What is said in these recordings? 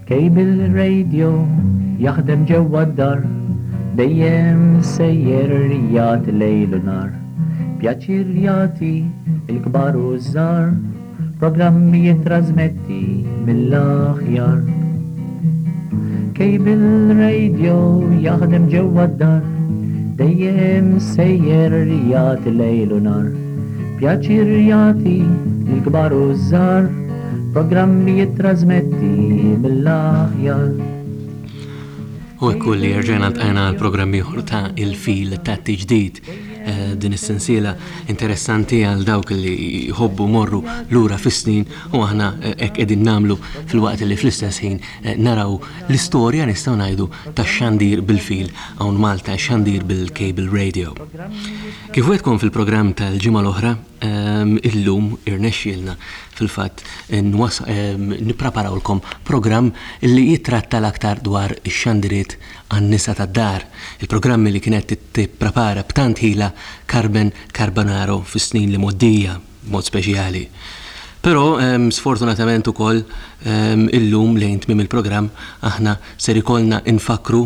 كيبل راديو يخدم جوا الدار دايم سير ريات ليل ونهار بيعطي رياضي الكبار والصغار بروجرام يترازمتي من الأخيار كيبل راديو يخدم جوا الدار دايم سير ريات ليل ونهار بيعطي رياضي الكبار والصغار بروجرام يترازمتي من الأخيار. U ekku li rġajna l-tqajna l-programmi ta' il-fil ta' t-ġdid din is-sensiela interessanti għal dawk li jħobbu morru lura fis-snin u aħna hekk qegħdin nagħmlu fil-waqt li fl-istess ħin naraw l-istorja nistgħu ngħidu tax-xandir bil-fil hawn Malta xandir bil-cable radio. Kif wedkom fil-programm tal-ġimgħa l-oħra illum irnexxielna fil-fatt nippreparawlkom programm li jitratta l-aktar dwar ix-xandiriet għan-nisa tad-dar. Il-programmi li kienet tipprepara b'tant ħila Carmen Carbonaro fis-snin li moddija mod speċjali. Però sfortunatament ukoll illum lejn tmiem il-programm aħna ser ikollna infakru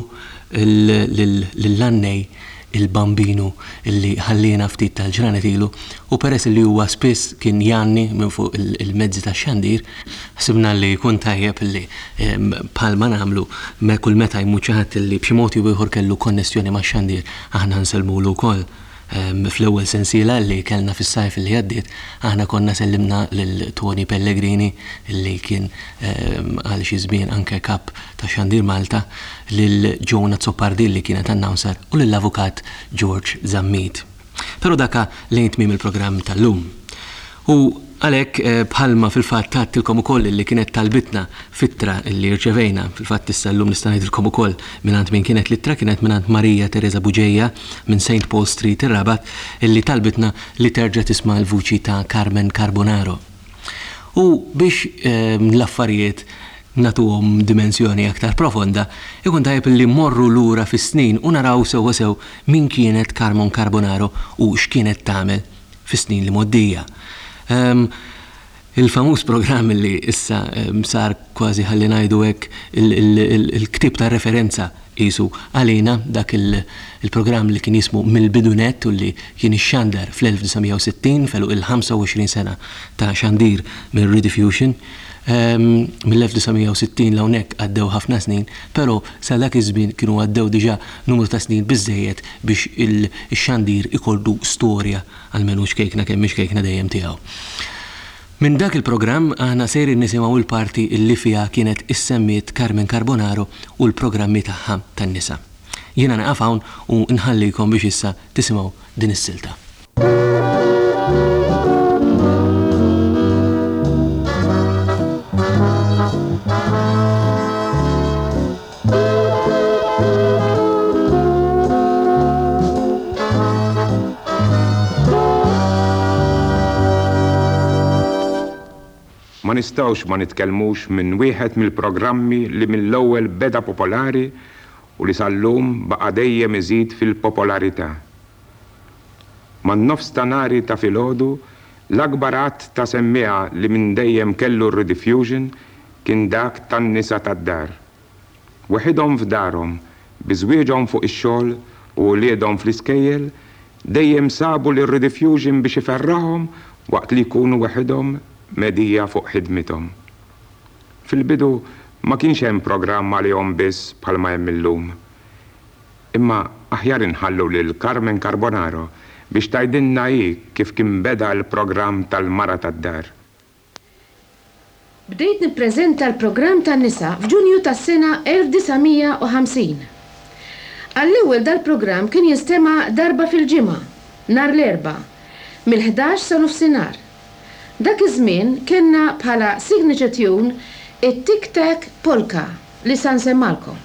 lill-annej il-bambinu illi ħallina ftit tal-ġranet ilu u peress li huwa spiss kien janni minn fuq il-mezzi tax-xandir, ħsibna li jkun tajjeb illi bħalma nagħmlu kull meta jmut xi ħadd illi b'xi mod ieħor kellu konnessjoni max-xandir aħna nselmulu wkoll. Fl-ewwel sensiela li kellna fis-sajf li għaddiet aħna konna sellimna lil Tony Pellegrini illi kien għal xi żmien anke kap ta' Xandir Malta, lil Jonah Zoppardi li kienet announcer u lill-avukat George Zammit. Però daka lejn tmiem il-programm tal-lum. U għalhekk bħalma fil-fatt tattilkom ukoll li kienet talbitna fittra li rċevejna, fil-fatt issa llum nista' ngħidilkom ukoll mingħand min kienet littra kienet mingħand Marija Teresa Buġejja minn St. Paul Street ir-Rabat illi talbitna li terġa' tisma' l-vuċi ta' Carmen Carbonaro. U biex l-affarijiet natuhom dimensjoni aktar profonda, ikun tajjeb li mmorru lura fis-snin u naraw sewwa sew min kienet Carmen Carbonaro u x'kienet tagħmel fis-snin li moddija. Il-famuż programm li issa sar kważi ħalli ngħidu hekk il-ktib ta' referenza qisu għalina dak il-programm li kien jismu mill-bidunet u li kien ix-xandar fl-1960 feluq il-25 sena ta' xandir minn Rediffusion. Mill-1960 l-hawnhekk għaddew ħafna snin, però sa dak iż-żmien kienu għaddew diġà numru ta' snin biżżejjed biex il-xandir ikollu storja għalmenu xkejkna kemm xkejkna dejjem tiegħu. Minn dak il-programm aħna sejrin nisimgħu l-parti li fiha kienet issemmiet Carmen Carbonaro u l-programmi tagħha tan-nisa. Jiena naqaf hawn u nħallikom biex issa tisimgħu din is-silta. Ma nistgħux ma nitkellmux minn wieħed mill-programmi li mill-ewwel beda popolari u li sal-lum baqa' dejjem iżid fil-popolarità. Man-nofs ta' nari ta' filgħodu l-akbar att ta' semmieha li minn dejjem kellu r-rediffusion kien dak tan-nisa tad-dar. Waħidhom f'darhom, biżwieġhom fuq ix-xogħol u wliedhom fl-iskejjel dejjem sabu li r-rediffusion biex iferrahom waqt li jkunu waħidhom medija fuq ħidmithom. Fil-bidu ma kienx hemm programm għalihom biss bħalma hemm illum. Imma aħjar inħallu lil Carmen Carbonaro biex tgħidilna hi kif kien beda l-programm tal-mara tad-dar. Bdejt nippreżenta l-programm tan-nisa f'Ġunju tas-sena 1950. Għall-ewwel dal-programm kien jistema' darba fil-ġimgħa, nhar l-erba', mill-11 sa nofsinhar. Dak iż-żmien kienna bħala signature tune it-Tic Tac Polka li sa nsemmalkom.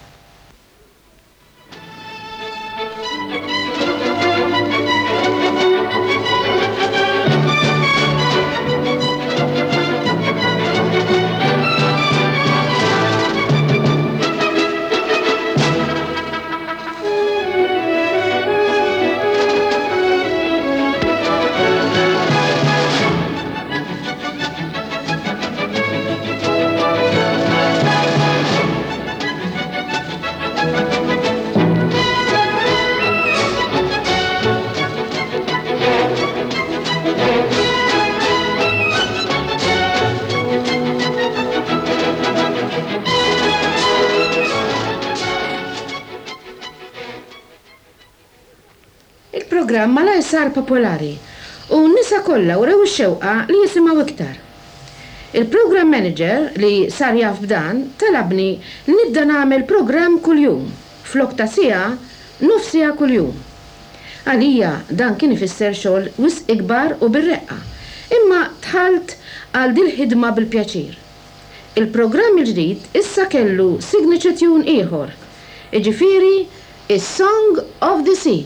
Il-programm malaj sar popolari u n-nisa kollha wrew ix-xewqa li jisimgħu iktar. Il-program manager li sar jaf b'dan talabni li nibda nagħmel programm kuljum, flok ta' siegħa nofs siegħa kuljum. Għalija dan kien ifisser xogħol wisq ikbar u bir-reqqa, imma tħalt għal din ħidma bil-pjaċir. Il-programm il-ġdid issa kellu signature tune ieħor, jiġifieri is-Song of the Sea.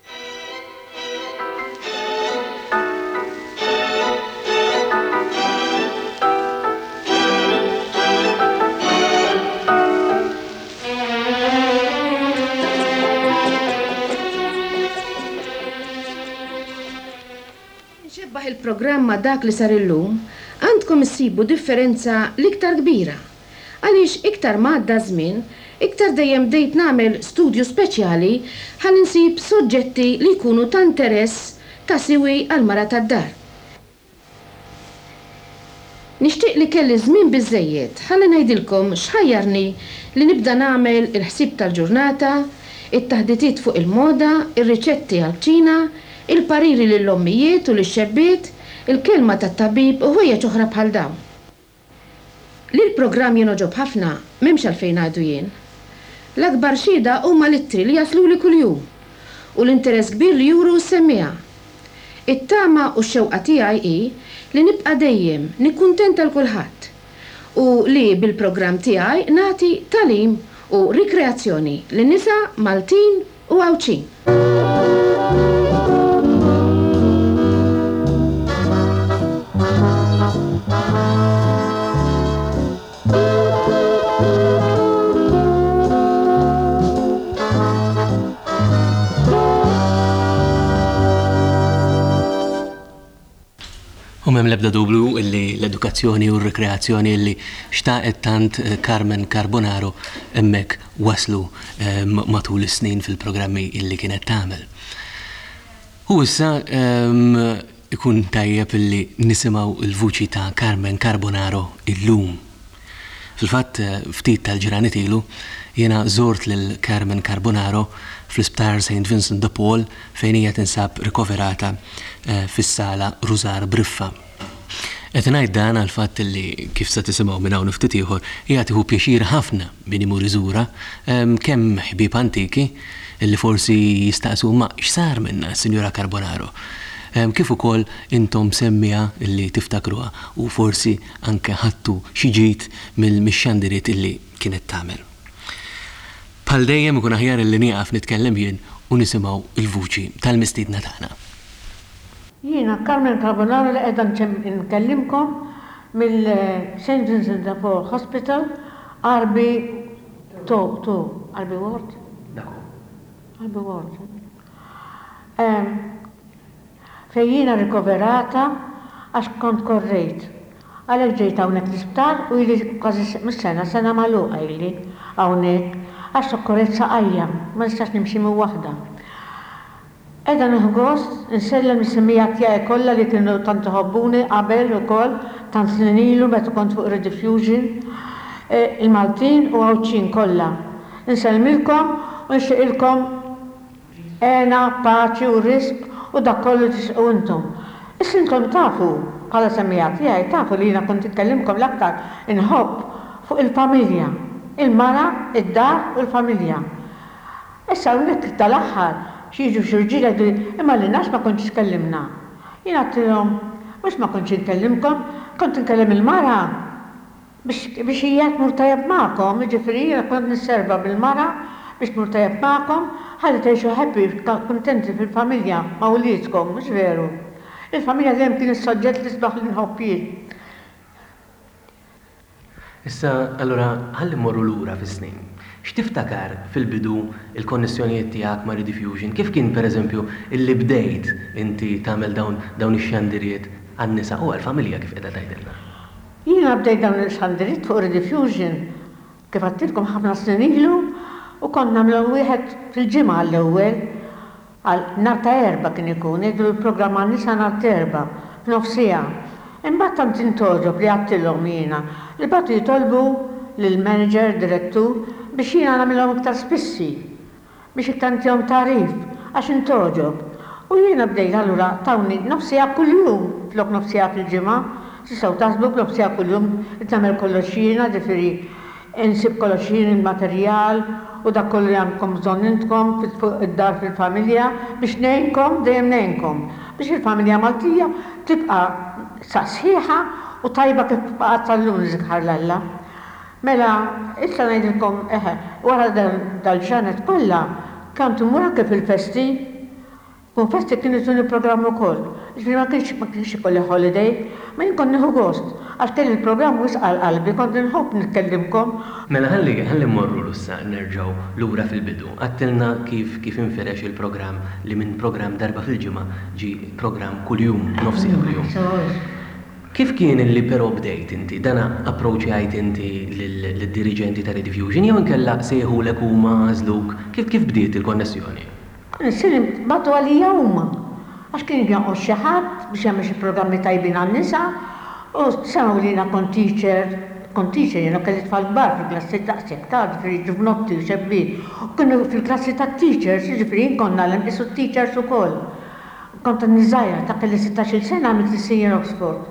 Nxebbaħ il-programma dak li sar illum, għandkom issibu differenza l-iktar kbira. Għaliex iktar ma għadda żmien, iktar dejjem bdejt nagħmel studju speċjali ħalli nsib soġġetti li jkunu ta' interess ta' siwi għal mara tad-dar. Nixtieq li kelli żmien biżżejjed ħalli ngħidilkom x'ħajjarni li nibda nagħmel il-ħsieb tal-ġurnata, it-taħditiet fuq il-moda, ir-riċetti għall-ċina, il-pariri lill-ommijiet u lix-xebbiet, il-kelma tat-tabib u ħwejjeġ oħra bħal dawn. Li l-programm jinoġob ħafna m'hemmx għalfejn għadu jien. L-akbar xhieda huma l-ittri li jaslu li kuljum u l-interess kbir li juru semmija. It-tama u x-xewqa tiegħi hi li nibqa' dejjem nikkuntenta l kulħadd u li bil-programm tiegħi nagħti tagħlim u rikreazzjoni lin-nisa Maltin u Għawċin. Mem lebda dublu illi l-edukazzjoni u r-rekreazzjoni illi xtaqet tant Carmen Carbonaro emmek waslu matul is-snin fil-programmi illi kienet tagħmel. U issa ikun tajjeb illi nisimgħu il-vuċi ta' Carmen Carbonaro illum. Fil-fatt ftit tal-ġranet ilu jiena żort lil Carmen Carbonaro fl-isptar St. Vincent de Paul fejn hija tinsab rikoverata fis-sala Rużar Briffa. Qed ngħid dan għal fatt li kif se tisimgħu minn hawn ftit ieħor hija tieħu pjaċir ħafna min imur iżura kemm ħbieb antiki illi forsi jistaqsu ma x'sar minnha Sinjura Carbonaro. Kif ukoll intom semmija illi tiftakruha u forsi anke ħadtu xi ġid mill-xandiriet illi kienet tagħmel. Bħal dejjem ikun aħjar illi nieqaf nitkellem jien u nisimgħu il-vuċi tal-mistiedna tagħna. Jiena Carmen Carbonaro li qiegħda nkellimkom mill-St. Vincent de Paul Hospital, Arby Ward. Arby Ward. Fejn jiena rikoverata għax kont korrejt. Għalhekk ġejt hawnhekk l-isptar u ili kważi sena magħluqa ili hawnhekk għax korrejt saqajja, ma nistax nimxi minn waħda. Edha nħgost, nsellem is-semmija tiegħi kollha li kienu tant iħobbuni qabel ukoll tant snin ilu meta kont fuq Rediffusion, il-Maltin u Għawċin kollha. Nsellmilkom u nxtieqilkom għena, paċi u risq u dak kollu tixqu intom. Issa intom tafu bħala semmija tiegħi tafu li jiena kont itkellimkom l-aktar inħobb fuq il-familja, il-mara, id-dar u l-familja. Issa hawnhekk tal-aħħar xieġu xurġila imma li nax ma kontx kellimna. Jina għattilhom, mux ma kontx nkellimkom, kont nkellem il-mara biex hija tmur tajjeb magħkom, jiġifieri jiena kont nisserva bil-mara biex tmur tajjeb magħkom, ħalli tgħixu happy, kuntenti fil-familja ma' wliedkom, mhux veru. Il-familja dejjem kien is-soġġett li sbaħ li nħobbih. Issa, allura, ħalli mmorru lura fis-snin. X'tiftakar fil-bidu il-konnessjonijiet tiegħek ma' Rediffusion? Kif kien pereżempju illi bdejt inti tagħmel dawn ix-xandiriet għan-nisa u għall-familja kif qiegħda tgħidilna? Jiena bdejt dawn ix-xandiriet fuq Rediffusion kif għattilkom ħafna snin ilu u kont nagħmlu wieħed fil-ġimgħa l-ewwel għal nhar ta' erba' kien ikun jgħidu l-programm għan-nisa nhar ta' erba' f'nofsija. Imbagħad tant intoġob li għattilhom jiena li bagħtu jitolbu lill-manager, direttur, biex jiena nagħmilhom iktar spissi, biex iktar ntihom tarif, għax intoġob. U jiena bdejt allura tawni nofsija kuljum, flok nofsija fil-ġimgħa, tistgħu taħsbu b'nofsija kuljum tagħmel kollox jiena, ġifieri insib kollox jien il-materjal u dak kollu li għandkom bżonn intkom fuq id-dar fil-familja biex ngħinkom dejjem ngħinkom biex il-familja Maltija tibqa' saqsħiħa u tajba kif baqgħet tal-lum niżikħar l-Alla. Mela, issa ngħidilkom wara dal-ġranet kollha kantu mura kif il-festi. Kun festi kienu tuni programm ukoll. Ġifieri ma kienx ikolli holiday, ma jien kont nieħu gost. Għax kelli il-programm wisq qalbi, kont inħobb nitkellimkom. Mela ħalli mmorru lussa nerġgħu lura fil-bidu. Għattilna kif infirex il-programm li minn programm darba fil-ġimgħa ġi programm kuljum, nofsija kuljum. Kif kien li però bdejt inti? Dana approċjajt inti lid-diriġenti ta' Rediffusion jew inkella sejħulek huma għażluk? Kif bdiet il-konnessjoni? Sirim batu għalija huma. Għax kien jgħu xi ħadd biex jagħmel xi programmi tajbin għan-nisa u semaw li jiena kont teacher jiena kelli tfal kbar fil-klassi daqshekk ta' ġifieri ġuvnotti u xebbien. U kienu fil-klassi tat-teachers, ġifieri konna l-inqisu teachers ukoll. Kont niżgħira ta' kelli 16-il sena għamilt is-Senior Oxford.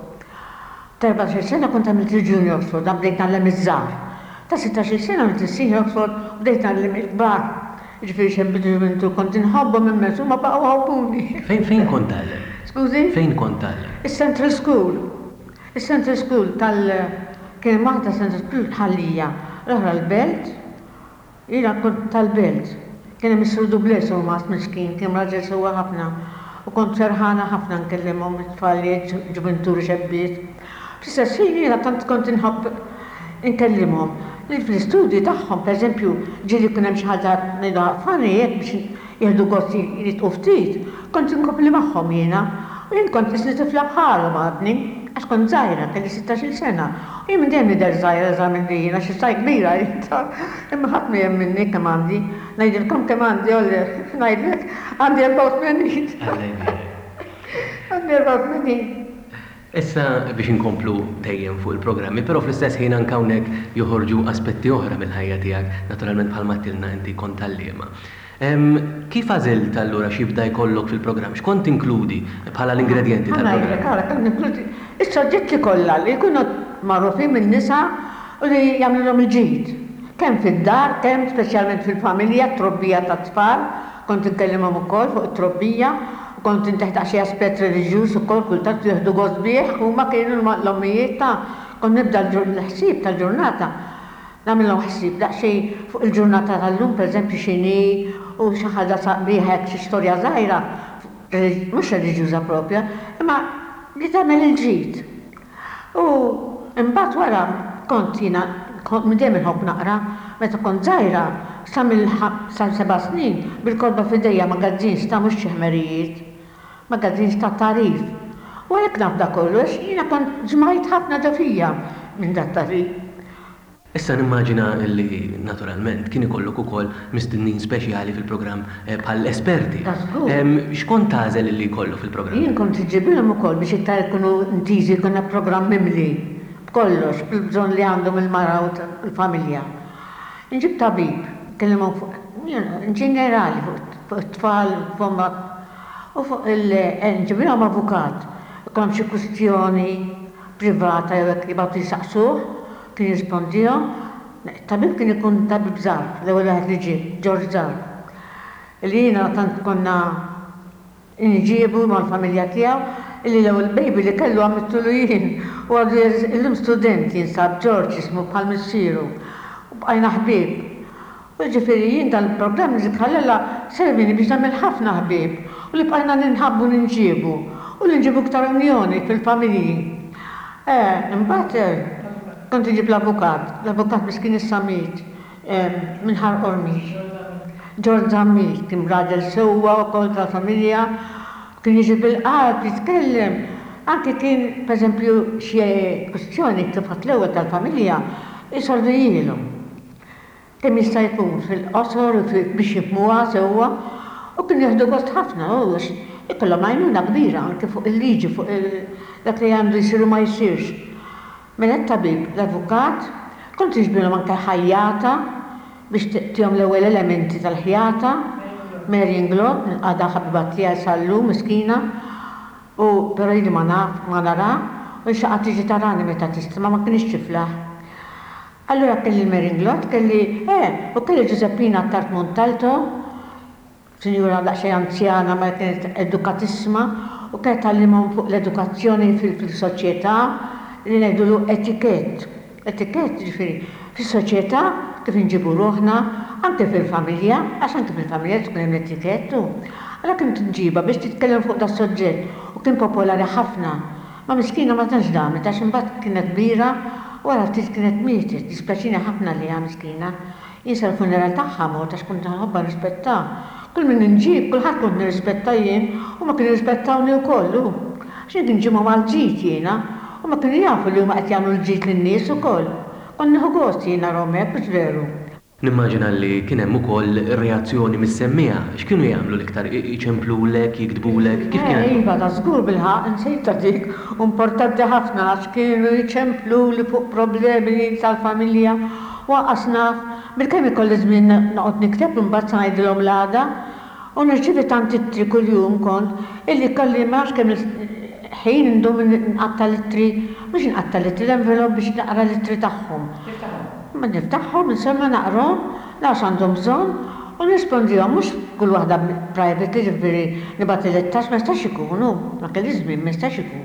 14 sena kont għamilt il-Junior Oxford, bdejt nagħlem iż-żgħar. Ta' 16 sena għamilt is-Senior Oxford u bdejt nagħlem il-kbar. Ġifieri xebbidu mintu kont inħobbhom immensu ma baqgħu ħawbuni. Fejn kont tagħlem? Skużi? Fejn kont tagħlem? Is-Central School. Is-Central School kien waħda Central School ħallija. L-oħra l-Belt, jiena kont tal-Belt. Kien hemm is-Sur Dubles u mas miskien, kien raġel sewwa ħafna. U kont ċerħana ħafna nkellimhom it-tfalijiet ġuventuri xebbiet. Fl-istess ħin jiena tant kont inħobb inkellimhom. Fl-istudji tagħhom, pereżempju, ġieli kien hemm xi ħaġa ngħidu affarijiet biex jieħdu gost jitqu ftit, kont inkopli magħhom jiena. U jien kont isni tifla bħalhom għadni, għax kont żgħira, kelli 16-il sena. U jien minn dejjem nidher żgħira eżatt minn lili, għax issa kbira imma ħadd hemm minni kemm għandi. Ngħidilkom kemm għandi ngħidlek għandi 84. Għandi 84. Issa biex inkomplu dejjem fuq il-programmi, però fl-istess ħin anke hawnhekk joħorġu aspetti oħra mill-ħajja tiegħek, naturalment bħalma tilna inti kont tal-liema. Kif għażilt allura xi jibda jkollok fil-programm? X'kont inkludi bħala l-ingredjenti tal-programm? Kont inkludi is-soġġetti kollha li jkunu magħrufin min-nisa u li jagħmluhom il-ġid. Kemm fid-dar, kemm speċjalment fil-familja, trobbija tat-tfal, kont inkellimhom ukoll fuq it-trobbija. Kont inteħta xi aspett reliġjuż ukoll kultant jieħdu gost bih huma kienu l-ommijiet ta' kont nibda l-ħsieb tal-ġurnata. Nagħmilhom ħsieb daqsxejn fuq il-ġurnata tal-lum pereżempju x'inhi u xi ħaġa sabiħa xi storja żgħira mhux reliġjuża proprja, imma li tagħmel il-ġid. U imbagħad wara kont jiena dejjem inħobb naqra meta kont żgħira sa 7 snin bil-kodba f'idejja magazzins ta' mhux xi ħmerijiet. Magazzins ta' tarif. U għalhekk nafda kollox, jiena kont ġmajt ħafna ġafija minn dat tarif. Issa nimmaġina li naturalment kien ikollok ukoll mistinnin speċjali fil-programm bħal esperti. X'kont tagħżel li jkollu fil-programm? Jien kont iġibilhom ukoll biex iktar ikunu ntiżi jkollna programm mimli b'kollox, bil-bżonn li għandhom il-mara u l-familja. Nġib tabib, kellimhom fuq ġenerali fuq it-tfal, fuq u fuq nġibilhom avukat. Ikollhom xi kwistjoni privata jew hekk jibgħatu jisaqsuh, kien jirrispondihom. Tabib kien ikun tabib żgħar, l-ewwel wieħed li ġie, George Żgħar. Li jiena tant konna nġiebu mal-familja tiegħu, illi l-ewwel baby li kellu għamiltulu jien u għadu illum student jinsab George ismu bħal missieru. U bqajna ħbieb. U ġifieri jien dal-programm niżikħallella servini biex nagħmel ħafna ħbieb u li bqajna ninħabbu ninġiebu u li nġibu iktar unjoni fil-familji. Imbagħad kont iġib l-avukat biex kien is-Samit minn ħar Ormi. George Zammit kien raġel sewwa wkoll tal-familja, kien jiġi bil-qalb jitkellem. Anke kien pereżempju xi kwistjoni ktibħat l-ewwel tal-familja isolvijilhom. Kemm jista' jkun fil-qosor biex jifhmuha sewwa u kien jieħdu gost ħafna u ikollhom għajnuna kbira anke fuq il-liġi fuq dak li għandu jsiru ma jsirx. Mela t-tabib l-avukat kont jiġbilhom anke ħajjata biex tihom l-ewwel elementi tal-ħjata Mary Inglot, għadha ħabiba tiegħi sallu miskina, u però jidi ma nara, u xaqqa tiġi tarani meta tistima ma kienx tifla. Allura kelli Mary Inglot, u kelli Giuseppina Tart Montalto, sinjura daqsxejn anzjana ma kienet edukatissima, u kienet tgħallimhom fuq l-edukazzjoni fil-soċjetà li ngħidulu etikett. Etikett ġifieri fis-soċjetà kif inġibu ruħna, anke fil-familja, għax anke fil-familja tkun hemm etikettu. Allura kien tinġiba biex titkellem fuq da soġġett u kien popolari ħafna. Ma miskina ma tantx damet għax imbagħad kienet kbira wara ftit kienet mietet, dispjaċini ħafna li hija miskina. Jinsa l-funeral tagħha mort għax kont ħobba rispetta. Kull min inġib, kulħadd kont nirrispetta jien u ma kien rispettawni wkoll. X'in kien ġimgħa mal-ġid jiena u ma kienu jafu li huma qed jagħmlu l-ġid lin-nies ukoll. Kont nieħu gost jiena Romek biex veru. Nimmaġina li kien hemm ukoll reazzjoni mis-semmija, x'kienu jagħmlu l-iktar iċemplulek, jikdbulek, kif kien? Iva, ta' żgur bil-ħaq, nsejta dik, importanti ħafna għax kienu jiċemplu li fuq problemi tal-familja, waqasna bil-kemm ikolli żmien noqgħod nikteb u mbagħad ngħidilhom l-għada u nirċievi tant ittri kuljum kont illi kolli m'għax kemm ħin indum nqatta l-ittri, mhux inqatta l-ittri l-envelop biex naqra l-ittri tagħhom. Ma niftaħħom, insomma naqrom, għax għandhom bżonn, u nispondihom mhux kull waħda private ġifieri nibgħat il-ittax ma jistax ikunu, ma kelli żmien ma jistax ikun.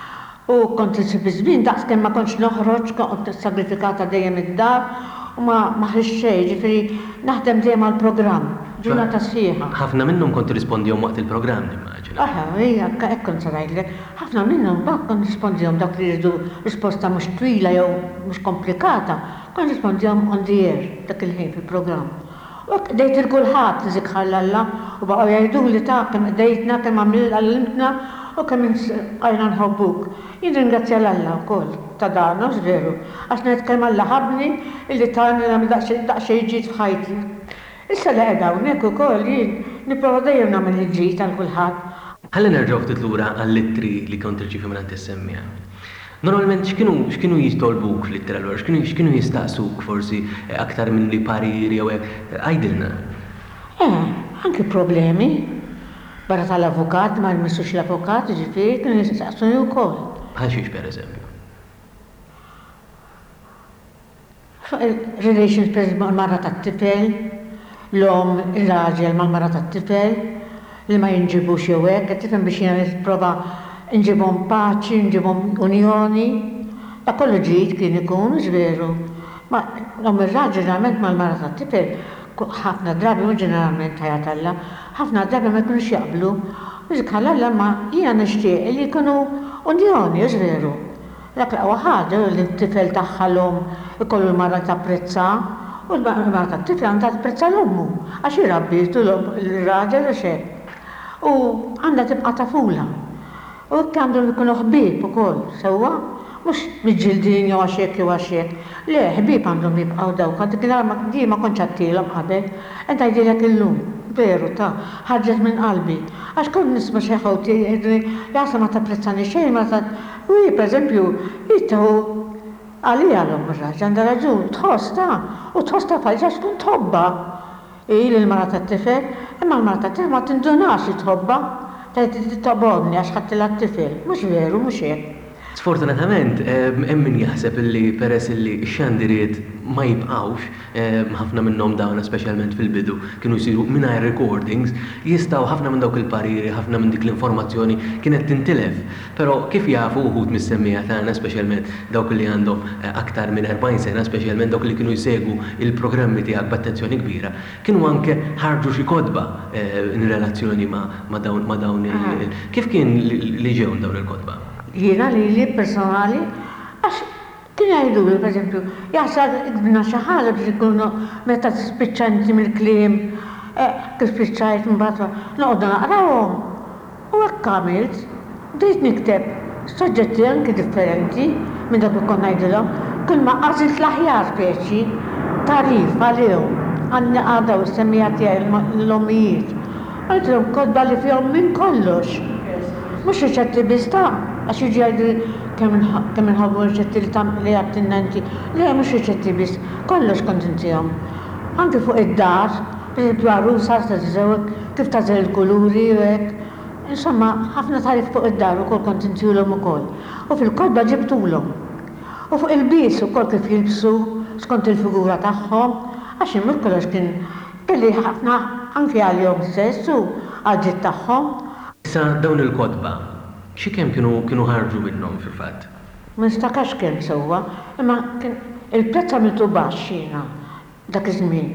U kont insib żmien daqskemm ma kontx noħroġ, kont sagrifikata dejjem id-dar u ma ħriġ xejn, ġifieri naħdem dejjem għall-programm, ġurnata sħiħa. Ħafna minnhom kont tirrispondihom waqt il-programm nimmaġina. Hija hekk kont ngħidlek, ħafna minnhom mbagħad kont nispondihom dak li jridu risposta mhux twila jew mhux komplikata, kont nispondihom on the air dak il-ħin fil-programm. U dejt il-kulħadd nżik ħallalla u baqgħu jgħiduli ta' kemm dejtna kemm għallimtna u kemm għajna nħobbuk. Jien ringrazzja l-Alla wkoll ta' dan, mhux veru, għax ngħid kemm Alla ħabni illi tani nagħmel daqsxejn ġid f'ħajti. Issa li qiegħda hawnhekk ukoll jien nipprova dejjem nagħmel il-ġid għal kulħadd. Ħalli nerġgħu ftit lura għall-ittri li kont tirċievi minn is-semmija. Normalment x'kienu jistolbuk fl-ittra allura, x'kienu jistaqsuk forsi aktar minn li pariri jew hekk, għajdilna. Anke problemi. Barra tal-avukat, ma jmissux l-avukat, ġifieri kienu jistaqsuni wkoll. Bħal xiex pereżempju? Relations mal-mara tat-tifel, l-om, il-raġel mal-mara tat-tifel, li ma jinġibux jew hekk, qed tifhem biex jiena nipprova nġibhom paċi, nġibhom unjoni. Da kollu ġid kien ikun, veru. Ma l-om ir-raġel ġeneralment mal-mara tat-tifel, ħafna drabi u ġeneralment ħajat Alla, ħafna drabi ma jkunux jaqblu. Biex Alla ma jiena nixtieq li jkunu unjoni, veru. Dak l-aqwa ħaġa li t-tifel tagħha l-om ikollu l-mara tapprezza u l-mara tat-tifel għandha tapprezza l-ommu għax irabbitu l-raġel u xejn. U għandha tibqa' tafula. U hekk għandhom ikunu ħbieb ukoll sewwa, mhux miġġildin jew għax hekk jew għax hekk. Le, ħbieb għandhom jibqgħu dawk, dik ma kontx għattilhom qabel, qed ngħidilek illum. Veru ħarġet minn qalbi. Għax kont nisma' xi ħawti jgħidli jasa ma tapprezzani xejn, ma ta' u pereżempju jittaħu għalija l-om ir-raġel għandha raġun, tħoss u tħoss ta' falġa tkun tħobba. Il-mara tat-tifel, imma l-mara tat-tifel ma tindunax li tħobba, tgħid tobodni għax ħadtilha t-tifel. Mhux veru, mhux hekk. Sfortunatament, hemm min jaħseb illi peress illi x-xandiriet ma jibqgħux, ħafna minnhom dawna speċjalment fil-bidu kienu jsiru mingħajr recordings, jistgħu ħafna minn dawk il-pariri, ħafna minn dik l-informazzjoni kienet tintilef. Però kif jafu wħud mis-semmija tagħna speċjalment dawk li għandhom aktar minn 40 sena, speċjalment dawk li kienu jsegwu il-programmi tiegħek b'attenzjoni kbira, kienu anke ħarġu xi kodba in relazzjoni ma' dawn kif kien li ġew dawn il-kodba? Jiena li personali, għax kien jgħiduli, per eżempju, jaħsad ikbina xi ħaġa biex ikunu meta tispiċċanti mill-kliem, kif spiċċajt mbagħad noqogħdu naqrawhom. U hekk għamilt, bdejt nikteb soġġetti anke differenti minn dak li kont ngħidilhom, kull ma għażilt l-aħjar speċi tarif għalihom, għandni għadaw is-semmija tiegħi l-ommijiet. Għalthom kodba li fihom minn kollox. Mhux riċetti biss għax jiġi għajdu kemm inħobbu riċetti li għattinna inti. Le, mhux riċetti biss, kollox kont intihom. Anke fuq id-dar, bil-għarusa t-żewek, kif tażel il-kuluri u hekk. Insomma, ħafna tarif fuq id-dar ukoll kont intihulhom ukoll. U fil-kodba ġibtulhom. U fuq il-bies ukoll kif jilbsu skont il-figura tagħhom, għax imur kollox kien kelli ħafna anke għalihom stess u għal-ġid tagħhom. Issa dawn il-kodba, xi kemm kienu ħarġu minnhom fil-fatt? Ma nistakax kemm sewwa, imma kien il-prezz għamiltu baxx jiena dak iż-żmien.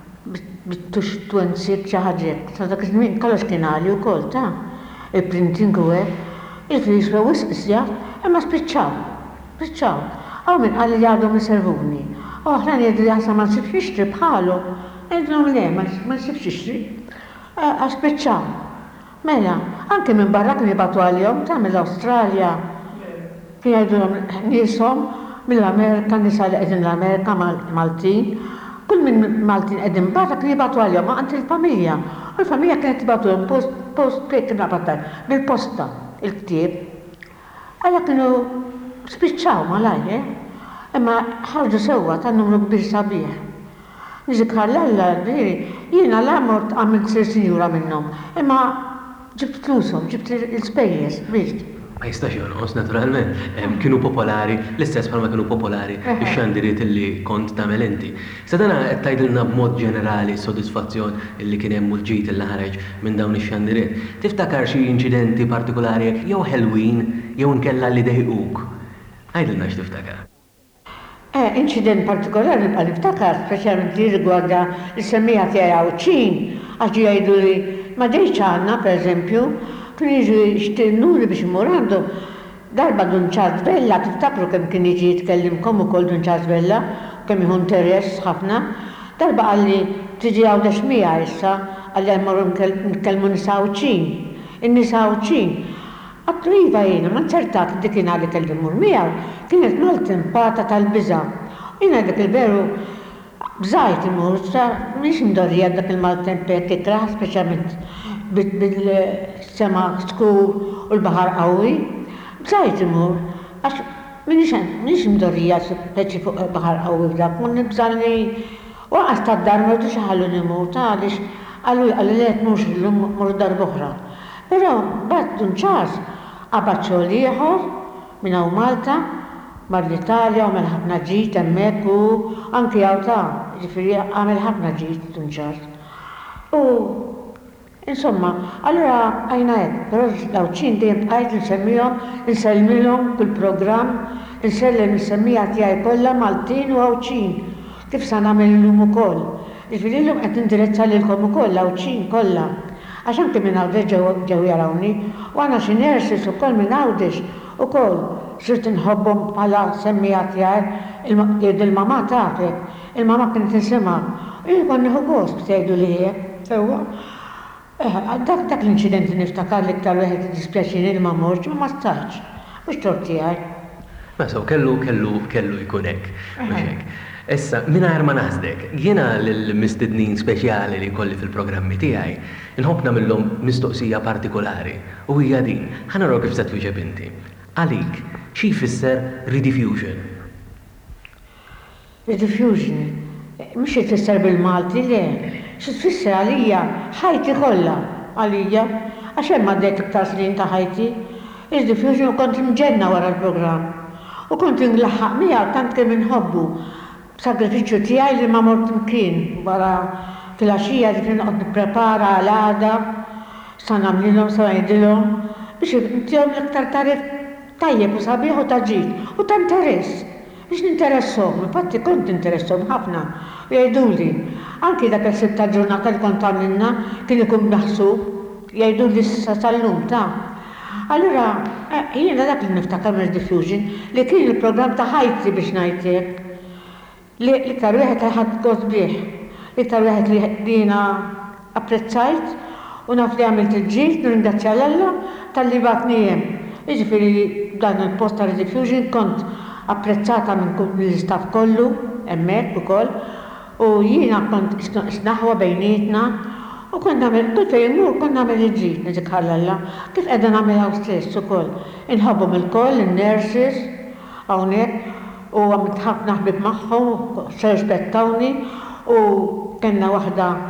Bit-tux twensir xi ħaġa sa dak iż-żmien kollox kien għali wkoll ta' il-printing u hekk, il-flis u wisq isjaf, imma spiċċaw. Għaw minn qal li għadhom iservuni. Oħra jgħidu li għasa ma nsibx nixtri bħalu, għidhom le, ma nsibx nixtri. Għax spiċċaw. Mela, anke minn barra kien jibatu għal-jom ta' mill-Awstralja. Kien jgħidulhom nieshom mill-Amerika, nisa li qegħdin l-Amerika Maltin. Kull minn Maltin qegħdin barra kien jibatu għal-jom għand il-familja. U l-familja kienet tibatuhom post kien nabattar bil-posta il-ktieb. Għalla kienu spiċċaw malaj, imma ħarġu sewwa ta' numru kbir sabiħ. Niġi Karlella jiena l-għamort għamilt sir sinjura minnhom, imma ġibt flushom, ġibt il-spejjeż biex. Ma jistax jonqos, naturalment, kienu popolari, l-istess bħalma kienu popolari ix-xandiriet illi kont tagħmel inti. Sa dana qed tgħidilna b'mod ġenerali s-sodisfazzjon illi kien hemm u l-ġid illi ħareġ minn dawn ix-xandiriet. Tiftakar xi inċidenti partikolari jew ħelwin jew nkella li deħiquk. Għajdilna x'tiftakar. Inċident partikolari bħal niftakar, speċjalment li rigwarda l-semmija tiegħi Awċin, għax jgħidu li ma dejx għandna, pereżempju, kien jiġu jixtinnuri biex imur għandu darba Dun Charles Vella, tiftakru kemm kien jiġi jitkellimkom ukoll Dun Charles Vella, kemm jieħu interess ħafna. Darba għalli tiġi għawdex mija issa, għalli għammurru nkellmu nisa Awċin, in-nisa Awċin. Għattu iva jena, ma ċertak dik jena li kelli mur miegħu, kienet mal-tempata tal-biża. Jena dik il-veru bżajt imur, miex mdorrija dak il-maltempet ikraħ, speċjalment bil-sema skur u l-bahar qawwi. Bżajt imur, għax miex mdorrija speċi fuq bahar qawwi dak, mun nibżalni waqas tad-dar mordu xaħallu nimur, għalix għallu li mux l-lum mur dar boħra. Pero bat Dun Charles għabatxo liħor minna u Malta, mar l-Italja, għamel ħafna ġit emmek u anki għawta, ġifiri għamel ħafna ġit Dun Charles. U insomma, allora għajna għed, pero l-Awċin dijem għajt nsemmijom, nsellmilom kull-program, nsemmija tijaj kolla Maltin u Awċin, kif sa namel l-lum u koll. Ġifiri l-lum għed indirizza l-kom u koll, l-Awċin kolla. Għaxan kim minn għawdex ġew jarawni, u għana xinersis u koll minn għawdex u koll sirt nħobbom bħala semmija tijaj il-mama tafek, il-mama kien tisima, u jien kon nieħu gost b'tejdu li hija, sewwa. Dak l-inċidenti niftakar li ktar wieħed dispjaċini li ma morġ, ma stax, mhux tort tiegħi. Ma sew kellu jkun hekk, mhux hekk. Issa, mingħajr ma naħsdek, jiena l-mistednin speċjali li kolli fil-programmi tiegħi, inħobb nagħmilhom mistoqsija partikolari u hija din, ħanaraw kif se twieġeb inti. Għalik, xi jfisser rediffusion? Rediffusion, mhux jfisser bil-Malti le, xi tfisser għalija ħajti kollha għalija, għax hemm għaddejt iktar snin ta' ħajti. Rediffusion kont imġenna wara l-programm. U kont inlaħħaq miegħu tant kemm inħobbu. Sagrifiċċju tiegħi li ma mort imkien wara fil-għaxija li kien noqgħod nipprepara għal-għada, sa nagħmlilhom sa ngħidilhom biex intihom l-iktar tarif tajjeb u sabiħ u ta' ġid u ta' interess. Biex ninteressom, infatti kont interessom ħafna. Jgħiduli, anki dak il-sitta ġurnata li kont għamilna kien ikun maħsub, jgħiduli sa sal-lum ta'. Allura, jiena dak li niftakar mill-Rediffusion li kien il-programm ta' ħajti biex ngħidlek. L-iktar wieħed ħadd gost bih, l-iktar wieħed li jiena apprezzajt u naf li għamilt il-ġid, nirringrazzja l-Alla tal-li batni hemm. Jiġifieri dan il-post ta' Rediffusion kont apprezzata minn l-istaff kollu, hemmhekk ukoll, u jiena kont isnaħwa bejnietna u kont nagħmel kull fejn imur kont nagħmel il-ġid niġi Alla, kif qiegħda nagħmel hawn stess ukoll. Inħobbhom il-koll, in-nurses hawnhekk. U għamilt ħafna ħbib magħhom, se rispettawni u kellna waħda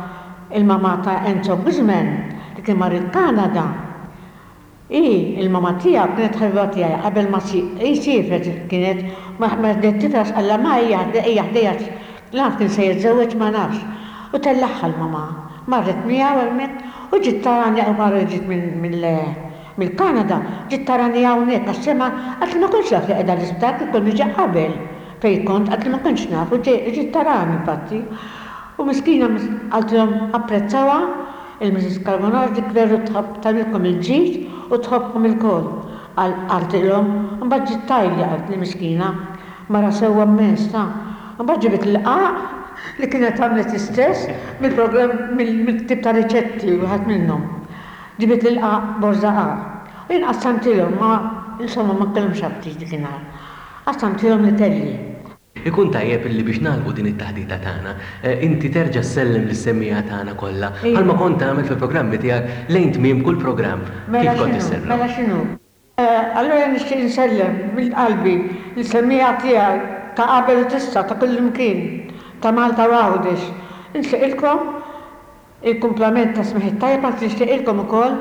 il-mama ta' Enzo Guzman li kien mar il-Kanada. Il-mama tiegħu kienet ħabba tiegħi qabel ma jsifret kienet ma tifras alla ma hija ħdejja laf kien se jiżżewweġ ma nafx. U tellaħħa l-mama. Marret miegħu hemmhekk u ġiet tarani għal ġiet mill-Kanada, ġiet tarani hawnhekk għax-sema qatt ma kontx naf li qiegħda l-isptar kien niġi qabel. Fejn kont qatt ma kontx naf u ġiet tarani infatti. U miskina għaltilhom apprezzawha il-Mrs. Carbonara dik veru tħobb tagħmilkom il-ġid u tħobbkom il-kol. Għaltilhom mbagħad ġiet tajli qalt li miskina mara sewwa mmens ta'. Mbagħad ġibet l-qaq li kienet għamlet istess mill-programm mill-ktib ta' riċetti wieħed minnhom. Ġibet l-qaq borza qaq. U jien qassamtilhom ma insomma ma kellhomx abtix dikinhar. Qassamtilhom li telli. Ikun tajjeb illi biex nagħlqu din it-taħdita tagħna, inti terġa' ssellem lis-semmija tagħna kollha bħalma kont tagħmel fil-programmi tiegħek lejn tmiem kull programm. Kif kont tissellem? Mela x'inhu? Allura nixtieq insellem mill-qalbi l-semmija tiegħi ta' qabel u tista' ta' kull imkien ta' Malta Għawdex. Nixtieqilkom il-kumplament ta' smieħ tajjeb għal nixtieqilkom ukoll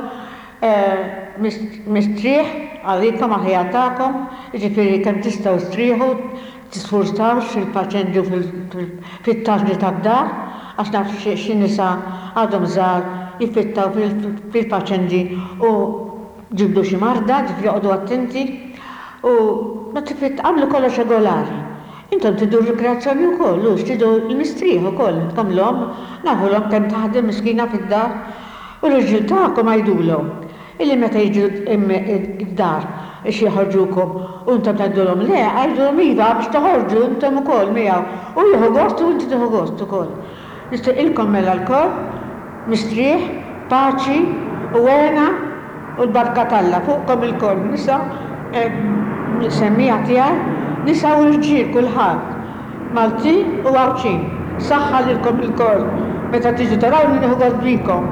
mistrieħ għalikom aħjar tagħkom, jiġifieri kemm tistgħu strieħu tisfurzawx fil-paċenti u fit-taġni tad-dar, għax naf xi nisa għadhom żgħar jiffittaw fil-paċenti u ġibdu xi marda, ġifieri joqgħdu attenti u ma għamlu kollox regolari. Intom tidu rikreazzjoni wkoll, u tidu l-mistrieħ ukoll, tkomlhom nagħmluhom kemm taħdem miskina fid-dar u l-irġiel tagħkom għajdulhom illi meta jiġu id-dar xi jħorġukom u intom tgħidulhom le, għajdulhom iva biex toħorġu intom ukoll miegħu u jieħu gost u inti tieħu gost ukoll. Nistaqilkom mela l-kol, mistrieħ, paċi u għena u l-barka talla fuqkom il-kol. Nisa semmija tiegħi, nisa u l-ġir kulħadd, Malti u Għawċin. Saħħa lilkom il-kol, meta tiġu tarawni nieħu gost bikom.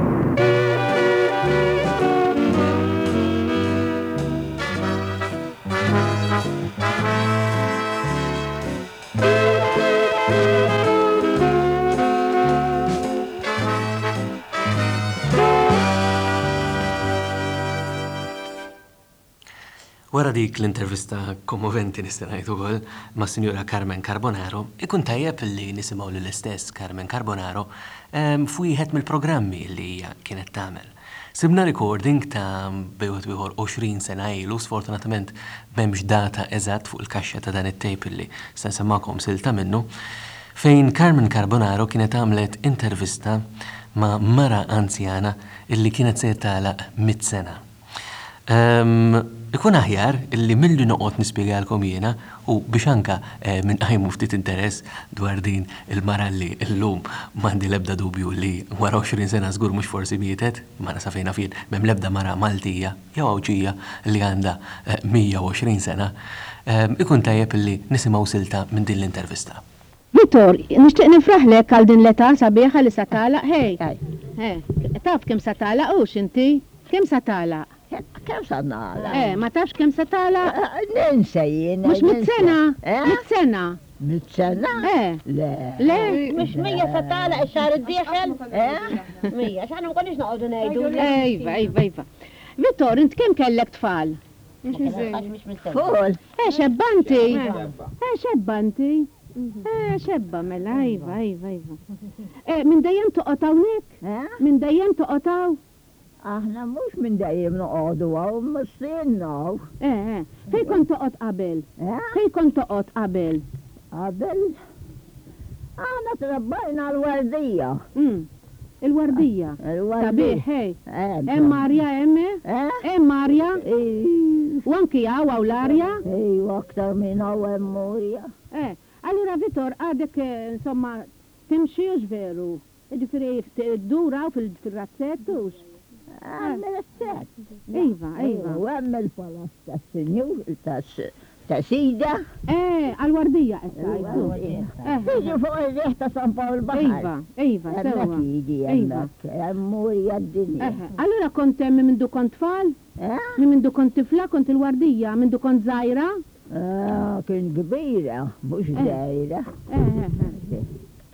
Wara dik l-intervista kommoventi nista' ngħid ukoll ma' Sinjura Carmen Carbonaro, ikun tajjeb li nisimgħu lill-istess Carmen Carbonaro f'wieħed mill-programmi li hija kienet tagħmel. Sibna recording ta' bejgħod ieħor 20 sena ilu, sfortunatament m'hemmx data eżatt fuq il-kaxxa ta' dan it-tape illi se nsemmakom silta minnu, fejn Carmen Carbonaro kienet għamlet intervista ma' mara anzjana illi kienet se tagħlaq 100 sena. Ikun aħjar illi milli noqgħod nispjegalkom jiena u biex anka minn qajmu ftit interess dwar din il-mara li llum m'għandi l-ebda dubju li wara 20 sena żgur mhux forsi mietet, ma nasa fejna fien m'hemm l-ebda mara Maltija jew Għawġija li għandha 120 sena. Ikun tajjeb illi nisimgħu silta minn din l-intervista. Vittor, nixtieq nifraħlek għal din l-età sabiħa li sa tagħlaq, hej. Taf kemm sa tagħlaq hux inti? Kemm sa tagħlaq? Kemm sa nagħlaq? Ma tafx kemm sa tagħlaq? Ninsa jiena. Mhux 100 sena? 100 sena. 100 sena? Le. Le. Mhux 100 sa tagħlaq ix-xahar id-dieħel? 100, x'aħna ma konniex noqogħdu ngħidu. Iva. Vittor, int kemm kellek tfal? Fol. Xebbanti. Xebbanti. Xebba mela, iva. Min dejjem toqgħod hawnhekk? Min dejjem toqgħod? Aħna mhux minn dejjem noqogħdu hawn mistennaw. Fejn kont toqgħod qabel? Fejn kont toqgħod qabel? Qabel? Aħna trabbajna l-wardija. Il-wardija. Sabiħ, hej. Hemm Marja emme? Hemm Marja? U anki hawn l-arja? U aktar minn hawn hemm Murja. Allura Vittor għadek insomma timxi u veru. Ġifieri ddura fil-razzettux. Għamil-razzett. Iva. U għamil palas ta' sinjur ta' sida. Għal-wardija essa. Tiġi fuq il-reħ ta' San Pawl Bahar. Iva, sewa. Tiġi għemmek, għemmurja d-dinja. Allura kont mindu kont tfal? Mindu kont tifla, kont il-wardija, mindu kont zaħira? Kien kbira, mux zaħira.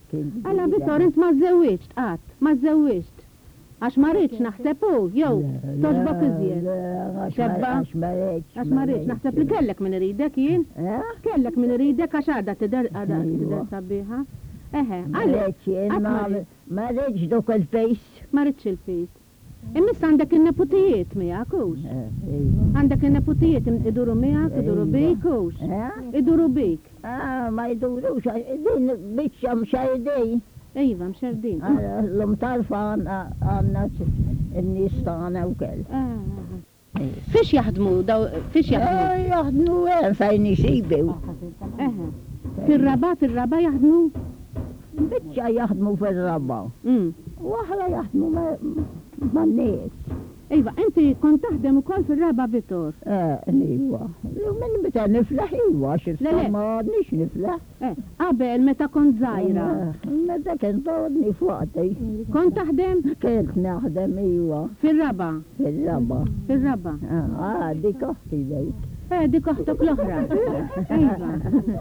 Alla Vittor, int ma żewwiġt qatt, ma żewwiġt. Għax ma rridx naħseb jew toġbok iżjed. Xebba? Għax ma rridx naħseb li kellek min iridek jien. Kellek min iridek għax għadha tidher sabiħa. Eħe, għalek ma rridx dok il-fejs. Ma rridx il-fejs. Immis għandek il-neputijiet miegħek hux. Għandek il-neputijiet iduru miegħek, iduru bik hux. Iduru bik. Ma jdurux, din biċċa mxajdej. Iva, mxerdin. L-lum tarfa għanna n-nis tagħna wkoll. Fiex jaħdmu fiex jaħdmu? Jaħdmu fejn isibu. Fil-raba jaħdmu? Biċċa jaħdmu fil-raba. Waħla jaħdmu man-nies. Iva, inti kont taħdem ukoll fil-raba Vittor? Iva. Minn meta niflaħ iva, x'istama għadniex niflaħ. Qabel meta kont żgħira. Meta kien tgħodni fuqti. Kont taħdem? Kont naħdem iva. Fil-raba? Fil-raba. Fil-raba. Dik oħti dejk. Dik oħtok l-oħra. Iva.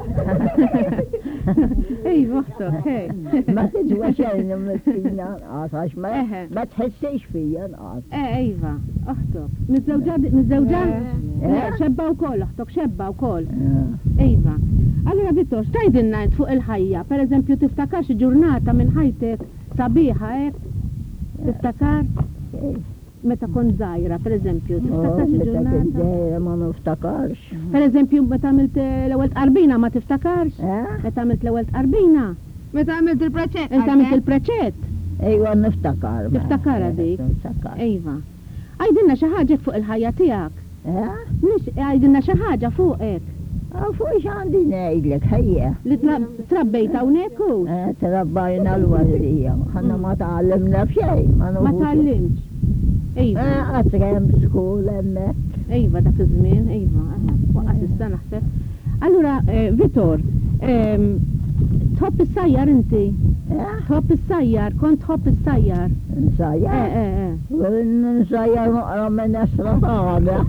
Iva oħtok, Ma tidwa xejn miskina għax ma tħessix fija nqas. Iva, oħtok. Miżewġa? Xebba wkoll oħtok, xebba wkoll. Iva. Allura Vittor, x'tgħidilna int fuq il-ħajja? Pereżempju tiftakar xi ġurnata minn ħajtek sabiħa hekk? Tiftakar? Meta kont żgħira, pereżempju, tiftakar xi ġurnata? Ma niftakarx. Pereżempju, meta għamilt l-ewwel qarbina ma tiftakarx? Meta għamilt l-ewwel qarbina? Meta għamilt il-preċett? Meta għamilt il-preċett? Ejwa niftakar. Tiftakara dik? Ejva. Għajdilna xi ħaġa fuq il-ħajja tiegħek. Għajdilna xi ħaġa fuqek. Fuq x'għandi ngħidlek ħejja. Li trabbejt hawnhekk hu? Trabbajna l-walidija. Ħanna ma tgħallimna f'xejn. Ma tgħallimx. Ejva. Għatrem skol hemmhekk. Ejva dak iż-żmien, ejva. Waqqas issa naħseb. Allura, Vittor, tħobb is-sajjar inti? Tħobb is-sajjar, kont tħobb is-sajjar. Nsajjar? Nsajjar noqra minn esra ħaġa.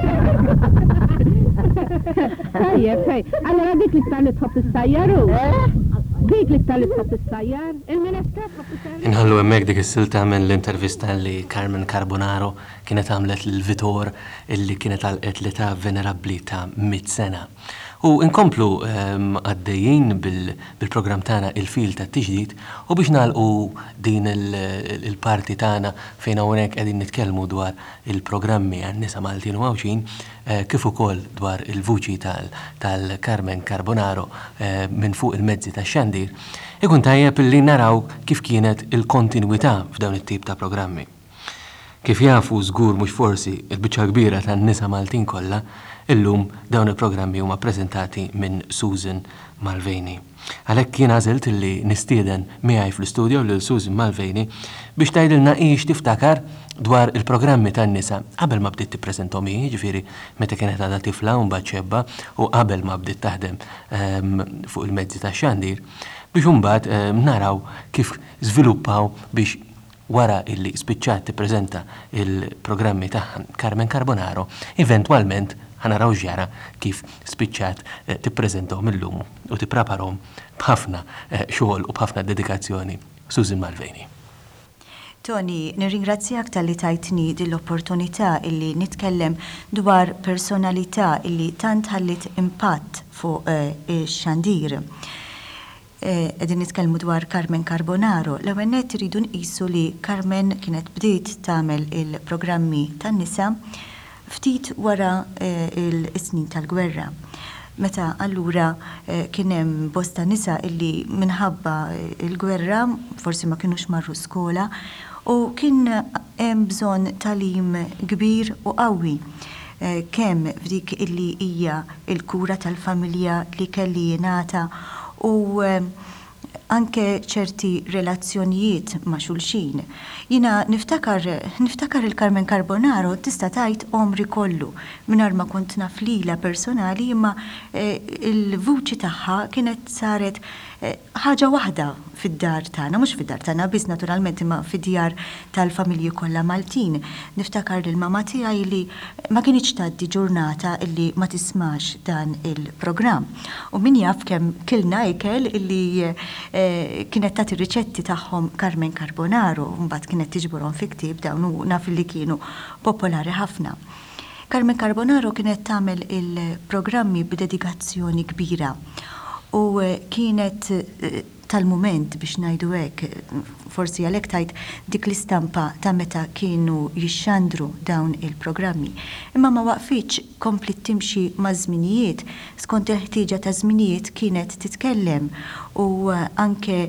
Tajjeb, allora dik li tal tħobb is-sajjar hu? Dik li tal tħobb is-sajjar? Il-Ministra tħobb is-sajjar? Inħallu hemmhekk dik is-silta minn l-intervista li Carmen Carbonaro kienet għamlet lil Vittor illi kienet għalqet l-età venerabbli ta' 100 sena. U inkomplu għaddejjin bil-program tagħna il-fil ta' tiġdid u biex nagħlqu din il-parti tagħna fejn hawnhekk qegħdin nitkellmu dwar il-programmi għan-nisa Maltin u Mawxin kif ukoll dwar il-vuċi tal-Carmen Carbonaro minn fuq il-mezzi tax-xandir, ikun tajjeb illi naraw kif kienet il-kontinwità f'dawn it-tip ta' programmi. Kif jafu żgur mhux forsi il-biċċa kbira tan-nisa Maltin kollha, illum dawn il-programmi huma ppreżentati minn Susan Mulvaney. Għalhekk jien għażilt illi nistieden miegħi fl-istudju lil Susan Mulvaney biex tgħidilna hix tiftakar dwar il-programmi tan-nisa qabel ma bdiet tippreżenthom hi, ġifieri meta kienet għadha tifla u mbagħad xebba u qabel ma bdiet taħdem fuq il-mezzi tax-xandir biex imbagħad naraw kif żviluppaw biex wara illi spiċċat tippreżenta il-programmi ta' Carmen Carbonaro, eventwalment ħanaraw ġara kif spiċċat tippreżentahom illum u tippreparahom b'ħafna xogħol u b'ħafna dedikazzjoni. Susan Mulvaney. Tony, nirringrazzjak tal-li tajtni dil-opportunità illi nitkellem dwar personalità illi tant ħallit impatt fuq ix-xandir. Edin nitkellmu dwar Carmen Carbonaro. L-ewwel nett iridu nqisu li Carmen kienet bdiet tagħmel il-programmi tan-nisa ftit wara il-snin tal-gwerra. Meta allura kien hemm bosta nisa illi minħabba il-gwerra forsi ma kinux marru skola u kien hemm bżonn tagħlim kbir u qawwi. Kemm f'dik illi hija il-kura tal-familja li kelli jingħata u anke ċerti relazzjonijiet ma' xulxin. Jina niftakar il-Carmen Carbonaro tista' tgħid omri kollu mingħajr ma kont naf lilha personali imma il-vuċi tagħha kienet saret ħaġa waħda fid-dar tagħna, mhux fid-dar tagħna biss naturalment imma fid-djar tal-familji kollha Maltin. Niftakar lil mama tiegħi li ma kienx tgħaddi ġurnata illi ma tismax dan il-programm. U min jaf kemm kilna ikel illi kienet tagħti riċetti tagħhom Carmen Carbonaro, mbagħad kienet tiġborhom fi ktieb dawn u naf li kienu popolari ħafna. Carmen Carbonaro kienet tagħmel il-programmi b'dedikazzjoni kbira u kienet tal-mument biex ngħidu hekk, forsi għalhekk tajt dik l-istampa ta' meta kienu jixxandru dawn il-programmi. Imma ma waqfitx kompli timxi ma' żminijiet, skont il-ħtieġa ta' żminijiet kienet titkellem u anke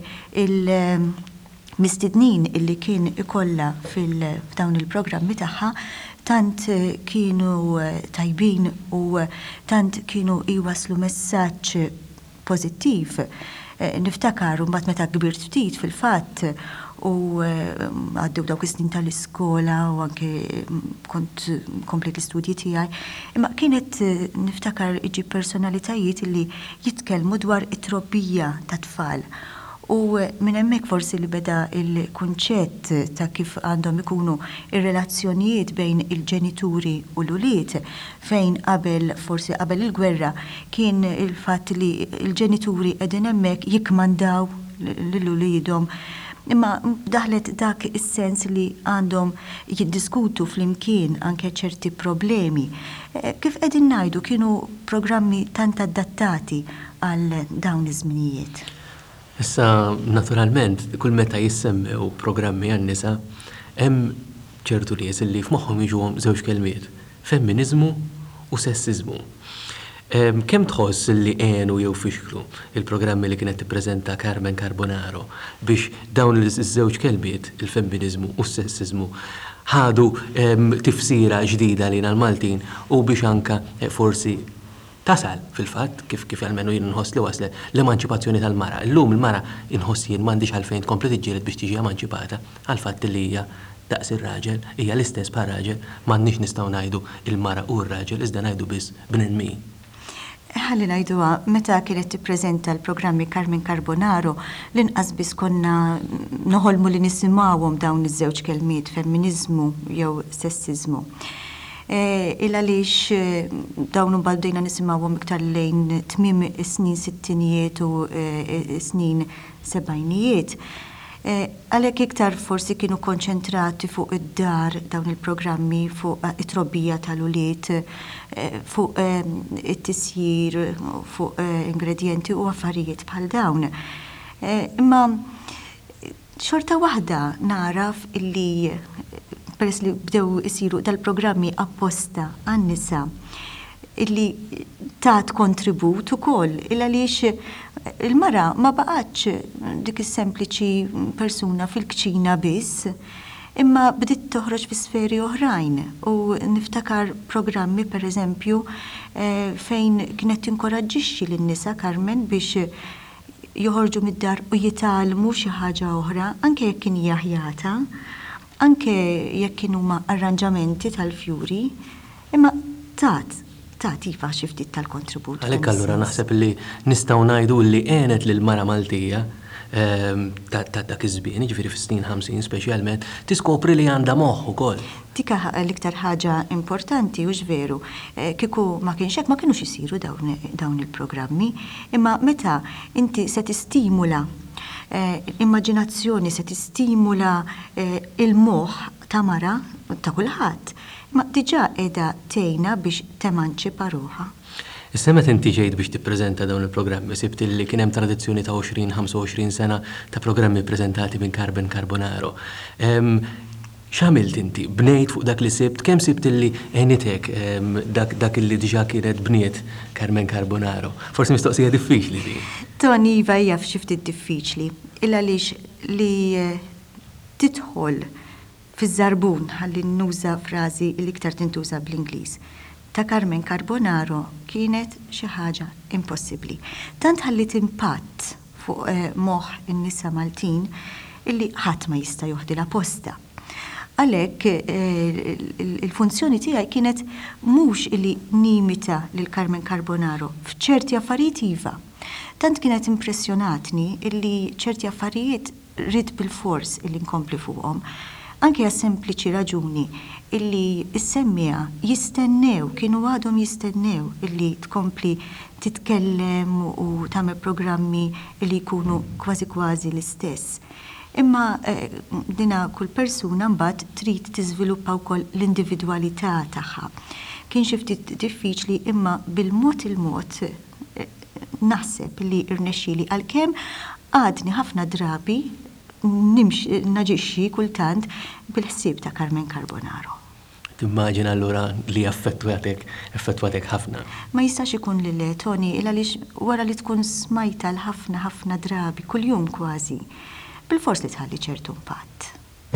mistednin illi kien ikolla f'dawn il-programmi tagħha tant kienu tajbin u tant kienu iwaslu messaġġ pożittiv. Niftakar mbagħad meta kbirt ftit fil-fatt u għaddew dawk is-snin tal-iskola u anke kont komplet l-istudji tiegħi. Imma kienet niftakar iġi personalitajiet li jitkellmu dwar it-trobbija tat-tfal. U minn hemmhekk forsi li beda il-kunċett ta' kif għandhom ikunu ir-relazzjonijiet bejn il-ġenituri u l-ulied fejn forsi qabel il-gwerra kien il-fatt li il-ġenituri qegħdin hemmhekk jikmandaw lil-uliedhom. Imma daħlet dak is-sens li għandhom jiddiskutu flimkien anke ċerti problemi. Kif qegħdin ngħidu kienu programmi tant adattati għal dawn iż-żminijiet. Issa, naturalment, kull meta jissemmew programmi għan-nisa, hemm ċertu nies li f'moħħhom jiġuhom żewġ kelmiet, femminizmu u sessizmu. Kemm tħoss li għenu jew fixklu il-programmi li kienet tippreżenta Carmen Carbonaro biex dawn iż-żewġ kelmiet, il-femminizmu u s-sessizmu, ħadu tifsira ġdida lina l-Maltin u biex anka forsi tasal fil-fatt kif almenu jien nħoss li waslet l-emanċipazzjoni tal-mara. Illum il-mara inħoss jien m'għandix għalfejn tkompli tiġġieled biex tiġi emanċipata għal-fatt li hija daqs ir-raġel, hija l-istess bħal raġel, m'għandniex nistgħu ngħidu il-mara u r-raġel iżda ngħidu biss bnedmin. Ħalli ngħiduha meta kienet tippreżenta l-programmi Carmen Carbonaro l-inqas biss konna noħolmu li nisimgħuhom dawn iż-żewġ kelmiet femminizmu jew sessizmu. Għaliex dawn baldejna nisimgħuhom iktar lejn tmiem is-snin sittinijiet u snin sebgħinijiet. Għalhekk iktar forsi kienu konċentrati fuq id-dar dawn il-programmi fuq it-trobbija tal-ulied, fuq it-tisjir, fuq ingredienti u affarijiet bħal dawn. Imma xorta waħda naraf illi peress li bdew isiru dal-programmi apposta għan-nisa illi tat kontribut ukoll għaliex il-mara ma baqgħetx dik is-sempliċi persuna fil-kċina biss, imma bdiet toħroġ fi sferi oħrajn u niftakar programmi pereżempju fejn kienet tinkoraġġixxi lin-nisa Carmen biex joħorġu mid-dar u jitgħallmu xi ħaġa oħra anke jekk kien jaħjata, anke jekk kienu ma' arranġamenti tal-fjuri, imma tat iva xi ftit tal-kontribut. Għalhekk allura naħseb li nistgħu ngħidu li għenet lill-mara Maltija ta' dak iż-żmien, jiġifieri fis-snin 50 speċjalment, tiskopri li għandha moħħ ukoll. Dik l-iktar ħaġa importanti u veru, kieku ma kienx hekk ma kinux isiru dawn il-programmi, imma meta inti se tistimula l-immaġinazzjoni se tistimula il-moħħ ta' mara ta' kulħadd, ma diġà qiegħda tgħinha biex temanċipa ruħha. Issa meta inti ġejt biex tippreżenta dawn il-programmi, sibt li kien hemm tradizzjoni ta' 20-25 sena ta' programmi ppreżentati minn Carmen Carbonaro. X'għamilt inti? Bnejt fuq dak li sibt, kemm sibt li għenitek dak li diġà kienet bniet Carmen Carbonaro? Forsi mistoqsija diffiċli din. Toni iva hija xi ftit diffiċli, illa għaliex li tidħol fiż-żarbun ħalli nuża frażi li iktar tintuża bl-Ingliż. Ta' Carmen Carbonaro kienet xi ħaġa impossibbli. Tant ħallit impatt fuq moħħ in-nisa Maltin illi ħadd ma jista' joħdilha posta. Għalhekk il-funzjoni tiegħi kienet mhux illi nimita lil Carmen Carbonaro f'ċerti affarijiet iva. Tant kienet impressjonatni illi ċerti affarijiet rid bil-fors illi nkompli fuqhom. Anke għas sempliċi raġuni illi s-semmija jistennew, kienu għadhom jistennew illi tkompli titkellem u tagħmel programmi illi jkunu kważi l-istess. Imma dina kull persuna mbagħad trid tiżviluppa wkoll l-individwalità tagħha. Kien xi ftit diffiċli imma bil-mod naħseb li irnexxieli għalkemm għadni ħafna drabi naġixxi kultant bil-ħsieb ta' Carmen Carbonaro. Timmaġina allura li affettwatek ħafna. Ma jistax ikun li le, Toni, illa li wara li tkun smajta l-ħafna drabi, kuljum kważi. Bil-fors li tħalli ċertu impatt.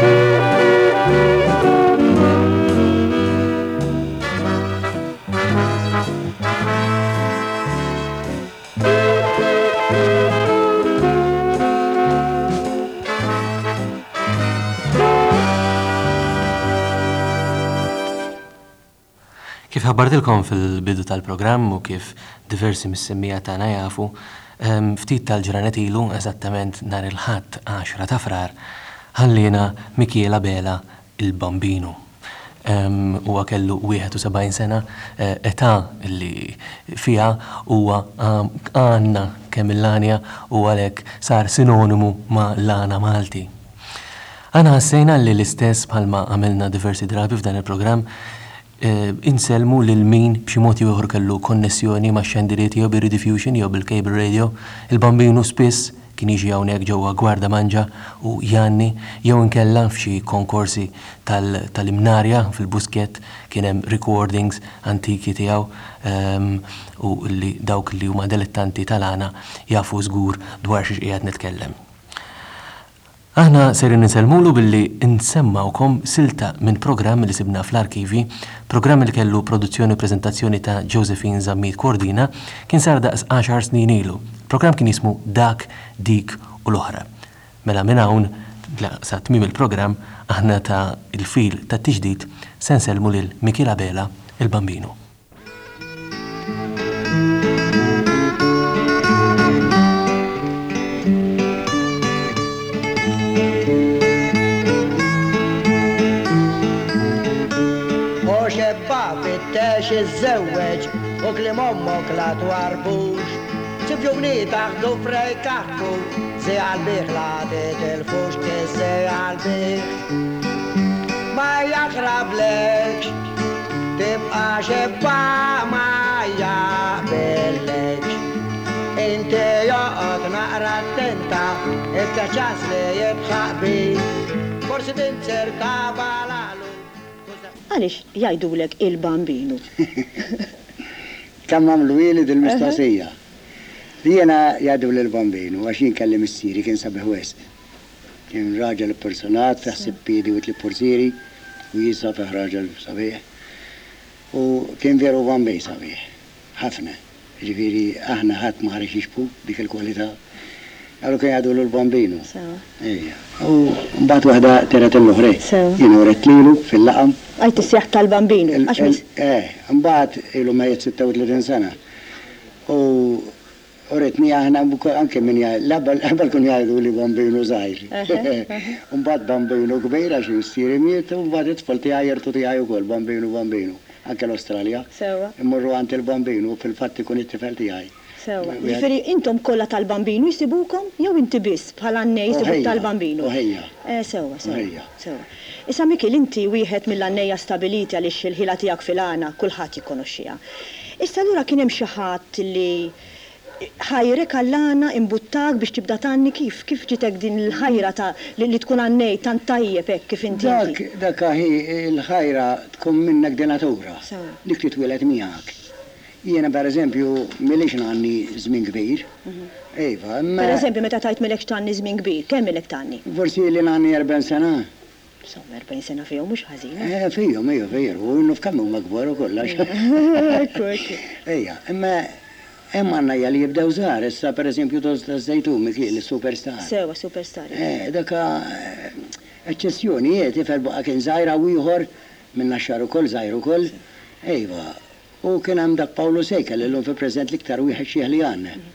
Kif ħabbartilkom fil-bidu tal-programm u kif diversi mis-semmija tagħna jafu, ftit tal-ġranet ilu eżattament nhar il-ħadd 10 ta' frar ħallina Michela Bela il-Bambino. Huwa kellu 71 sena, età li fiha huwa għandna kemm il-Lanja u għalhekk sar sinonimu ma' l-Għana Malti. Aħna ħassejna li l-istess bħalma għamilna diversi drabi f'dan il-programm inselmu lil min b'xi mod ieħor kellu konnessjoni ma' xandiriet jew bir-rediffusion jew bil-cable radio. Il-Bambino spiss kien jiġi hawnhekk ġewwa Gwarda Manġa u Janni jew inkella f'xi konkorsi tal-imnarja fil-Buskett kien hemm recordings antiki tiegħu u li dawk li huma dilettanti tal-Għana jafu żgur dwar xi qiegħed nitkellem. Aħna serin niselmulu billi nsemmawkom silta minn programm li sibna fl-arkivi, programm li kellu produzzjoni u prezentazzjoni ta' Josephine Zammit Kordina, kien sar daqs 10 snin ilu. Programm kien jismu Dak, Dik u l-oħra. Mela minn hawn sa tmiem il-programm aħna ta' il-fil ta' tiġdid se nselmu lil Michela Bela il-Bambino. Iż-żewweġ u klim ommok la twarbux ċifjumni taħdu frej kaħku zi għalbiħ la titilfux zi għalbiħ ma jaqrablekx tibqa xebba ma jaqbellekx inti joqgħod naqra attenta ikkaċas li jitħaqbi forsi tinċerkava l-għalu. Għalix jajdulek il-Bambino? Kam għamlu ili dil-mistoqsija. Jena jgħadu l-Bambino, għaxin kelli missiri, kien sabiħ wesq. Kien raġel personat, taħsib piedi u tlip porsieri, u jisabiħ raġel sabiħ. U kien veru Bambej sabiħ, ħafna. Ġifiri, aħna ħat maħarix ixbu dik il-kwalità. Għallu kien jgħadu l-Bambino. U mbaħt wahda terat l-oħre. Jena uret lilu fil-laqam. Għajt s-sjaħ tal-Bambino. Mbaħt ilu ma 36 sena. U uretni aħna anke minn l-abbal kun jgħadu li Bambino zaħir. Mbaħt Bambino kbejra xin s-siri miet, mbaħt it-tfal tijaj jirtu tijaj u kol, Bambino. Anke l-Australia. Immurru għant il-Bambino fil-fatti kun it-tifel tijaj. Ġifiri, intom kolla tal-Bambino jisibukom, jew inti biss bħala n-nej jisibuk tal-Bambino? Uħejja. Sewa. Issa Mikil, inti wieħed mill-annejja stabiliti għalix il-ħila tijak fil-Għana, kullħat jikonoxxija. Issa l-ura kienem xaħat li ħajrek għall-Għana imbuttak biex tibda tanni kif ġitek din il-ħajra li tkun għannej tant tajjeb kif inti. Dak il-ħajra tkun minnek di natura, dik titwilet miegħek. Jiena per eżempju milix għanni żmien kbir. Ejva, per eżempju meta tajt milek tanni żmien kbir, kemm milek tanni? Forsi li għanni 40 sena. Insomma, 40 sena fihom mhux ħażin. Fihom, veru, u nufkemm huma kbar u kollax. Ejja, imma hemm għandna li jibdew żgħar, issa per eżempju toż ta' żejtun Mikiel is-superstar. Sewa, superstar. Daka eċċessjoni, tifel baqa' kien żgħira u ieħor minna xar ukoll żgħir ukoll. Ejva. U kien hemm dak Pawlu Sejka li l-lum fi preżent l-iktar wieħed xieħ li għandna.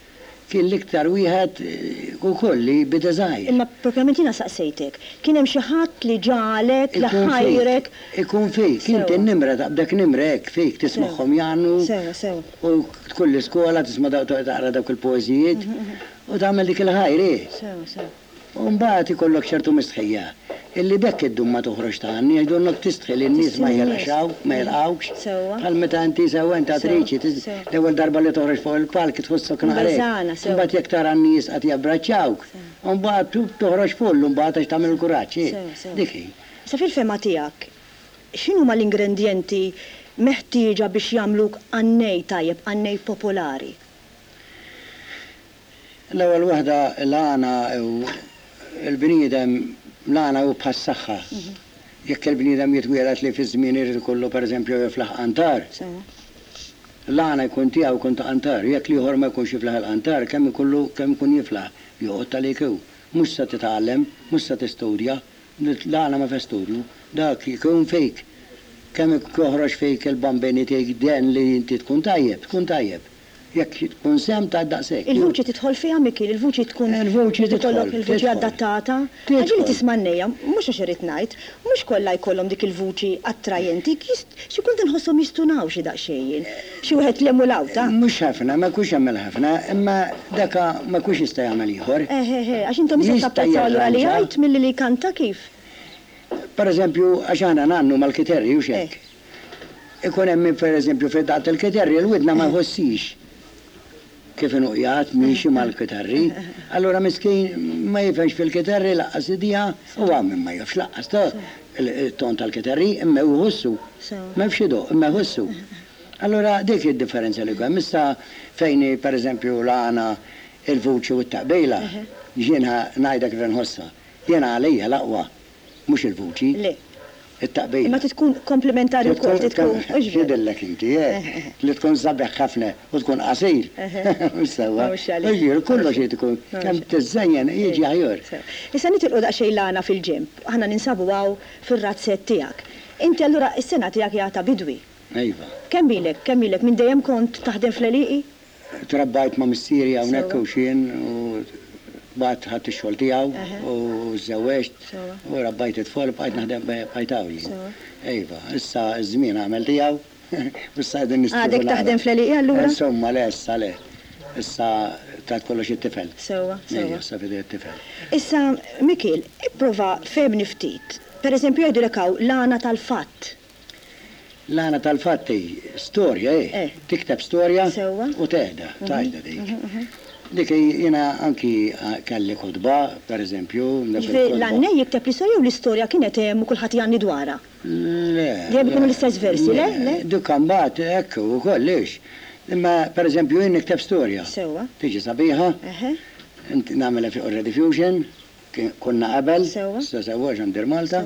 kien l-iktar wieħed ukoll li b'design. Imma propjament jiena saqsejtek, kien hemm xi ħadd li ġalek, li ħajrek. Ikun fejk, inti n-nimra taqbdak nimra hekk fejk tismagħhom jagħmlu. U kull iskola tisma' taqra dawk il-poeżijiet u tagħmel dik il-ħajr. U mbagħad ikollok ċertu mistħija. Illi bekk id-dum ma toħroġ taħni, jgħidulok tistħil in-nies ma jilqawx, bħal meta inti sewa inta triċi, l-ewwel darba li toħroġ fuq il-palk tħossok naħrek. Mbagħad jekk tara n-nies qed jabbraċċawk, u mbagħad toħroġ fullu mbagħad għax tagħmel il-kuraġġ. Dik hi. Sa fil-fema tiegħek, x'inhuma l-ingredienti meħtieġa biex jagħmluk għannej tajjeb, għannej popolari? L-ewwel waħda l-għana il-bniedem l-għana u bħas-saħħa. Jekk il-bniedem jitwielet li fi żmien irid ikollu pereżempju jiflaħ qantar. L-għana jkun tiegħu jkun ta' qantar, jekk liħor ma jkunx jiflaħ il-qantar, kemm ikun jiflaħ, joqgħod għalik hu. Mhux se titgħallem, mhux se tistudja, l-għana ma fi studju, dak jkun fejk. Kemm joħroġ fejk il-bambini tiegħek den li inti tkun tajjeb. Jekk tkun sem ta' daqshekk. Il-vuċi tidħol fiha Mikil, il-vuċi tkun tikollok il-vuċi adattata. Ħaġa li tisma' nnejja, mhux għax irid ngħid, mhux kollha jkollhom dik il-vuċi attrajenti, xi kultant inħosshom jistunaw xi daqsxejn. Xi wieħed li emulaw ta'. Mhux ħafna, ma kux jagħmel ħafna, imma daka ma kux jista' jagħmel ieħor. Għax intom issa tapprezzaw li jgħid milli li kanta kif. Pereżempju għax aħna nannu mal-kiterri u x'hekk. Ikun hemm pereżempju fid-daqt il-kiterri l-widna ma jħossix. Kif inuqjat miexi mal-kitarri, allora miskin ma jifemx fil-kitarri laqqas idija u għammin ma jafx laqqas il-ton tal-kitarri imma uħossu, ma jafxidu imma uħossu. Allora dik id-differenza li għam, issa fejni per eżempju l-għana il-vuċi u t-taqbejla, ġiena najda kif nħossa, jena għalija laqwa, mux il-vuċi. it-taqbejla. Ma tkun komplementari wkoll tkun. X'jidillek inti, li tkun sabiħ ħafna u tkun qasir. Mhux sewwa. Iġir kollox tkun kemm tiżżejjen jiġi aħjar. Issa nitilqu daqsxejn lagħna fil-ġimp, aħna ninsabu għaw fir-razzett tiegħek. Inti allura is-sena tiegħek jagħta bidwi. Ejva. Kemm ilek minn dejjem kont taħdem fl-eliqi? Trabbajt ma' missieri hawnhekk u xien u bat ħadd ix-xogħol tiegħu u żewweġt u rabbajt it-tfal bqajt naħdem bajtawli. Ejva, issa ż-żmien għamel tiegħu u issa qegħdin nistiegħu. Għadek taħdem fl-eliqi allura? Insomma le issa le. Issa tat kollox it-tifel. Sewwa. Issa fidi it-tifel. Issa Mikiel, ipprova fehmni ftit. Pereżempju jgħidulek hawn l-għana tal-fatt. L-għana tal-fatt storja, tikteb storja u teħda, tajda dik. Dik jena anki kelli kodba, per eżempju. L-għannej jikteb l-istorja u l-istorja kienet hemm u kulħadd jgħanni dwarha. Le. Dejjem ikunu l-istess versi, le? Dik kambat hekk u kollix. Imma per eżempju jien nikteb storja. Sewwa. Tiġi sabiħa. Nagħmilha fi Already Fusion, konna qabel, sa sewwa ġandir Malta.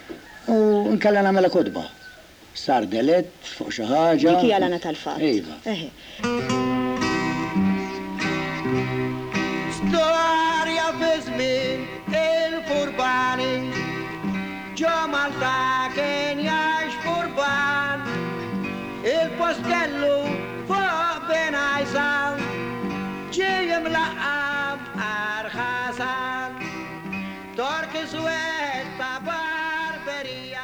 U nkella nagħmilha kodba. Sar delet fuq xi ħaġa. Dik hija l-għana tal-fatt. Iva. Storja fi żmien il-furbani, ġo Malta kien jgħix furban, il-postellu fuq Benajsan, ġie mlaqqam Arħasan, tork iswed ta' barberija.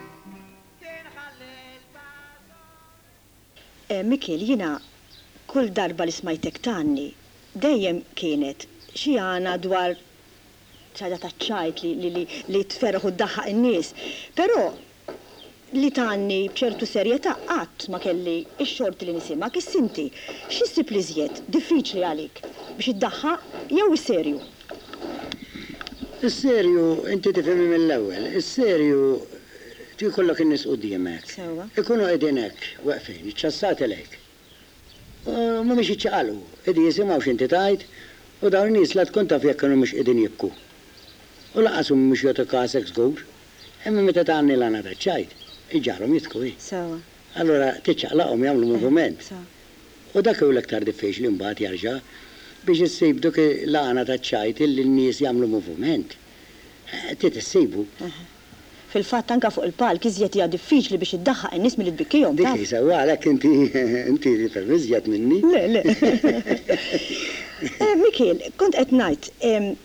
Mikiel, jina kull darba li smajtek tanni, dejjem kienet xi għana dwar ċaġa ta' ċajt li tferħu d-daħħaq in-nies. Però li tanni b'ċertu serjetà qatt ma kelli x-xort li nisimak, is-sinti, x'issib li żjed diffiċli għalik biex iddaħħaq jew is-serju? Is-serju inti tifhimni mill-ewwel, is-serju tikollok in-nies quddiemek. Ikunu qegħdin hekk waqfin, iċċassati lejk. Ma mhix iċċaqalqu, qegħdin jisimgħu x'inti tajt u dawn in-nies la tkun taf jekk kienu mhux qegħdin jibku. U laqashom mhux jagħtu kasek żgur, imma meta tagħni l-għana taċ-ċajt, iġġarhom jitku. Sewa. Allura tiċċaqlaqhom jagħmlu moviment. U dak hu l-aktar diffiċli mbagħad jarġa' biex issib dik l-għana taċ-ċajt illi n-nies jagħmlu moviment. Trid issibu. Fil-fatt anka fuq il-palk iżjed hija diffiċli biex iddaħħaq in-nies milli tbikkihom. Dik jisewwa għalhekk inti perviżjat minni. Le. Mikiel, kont qed ngħid,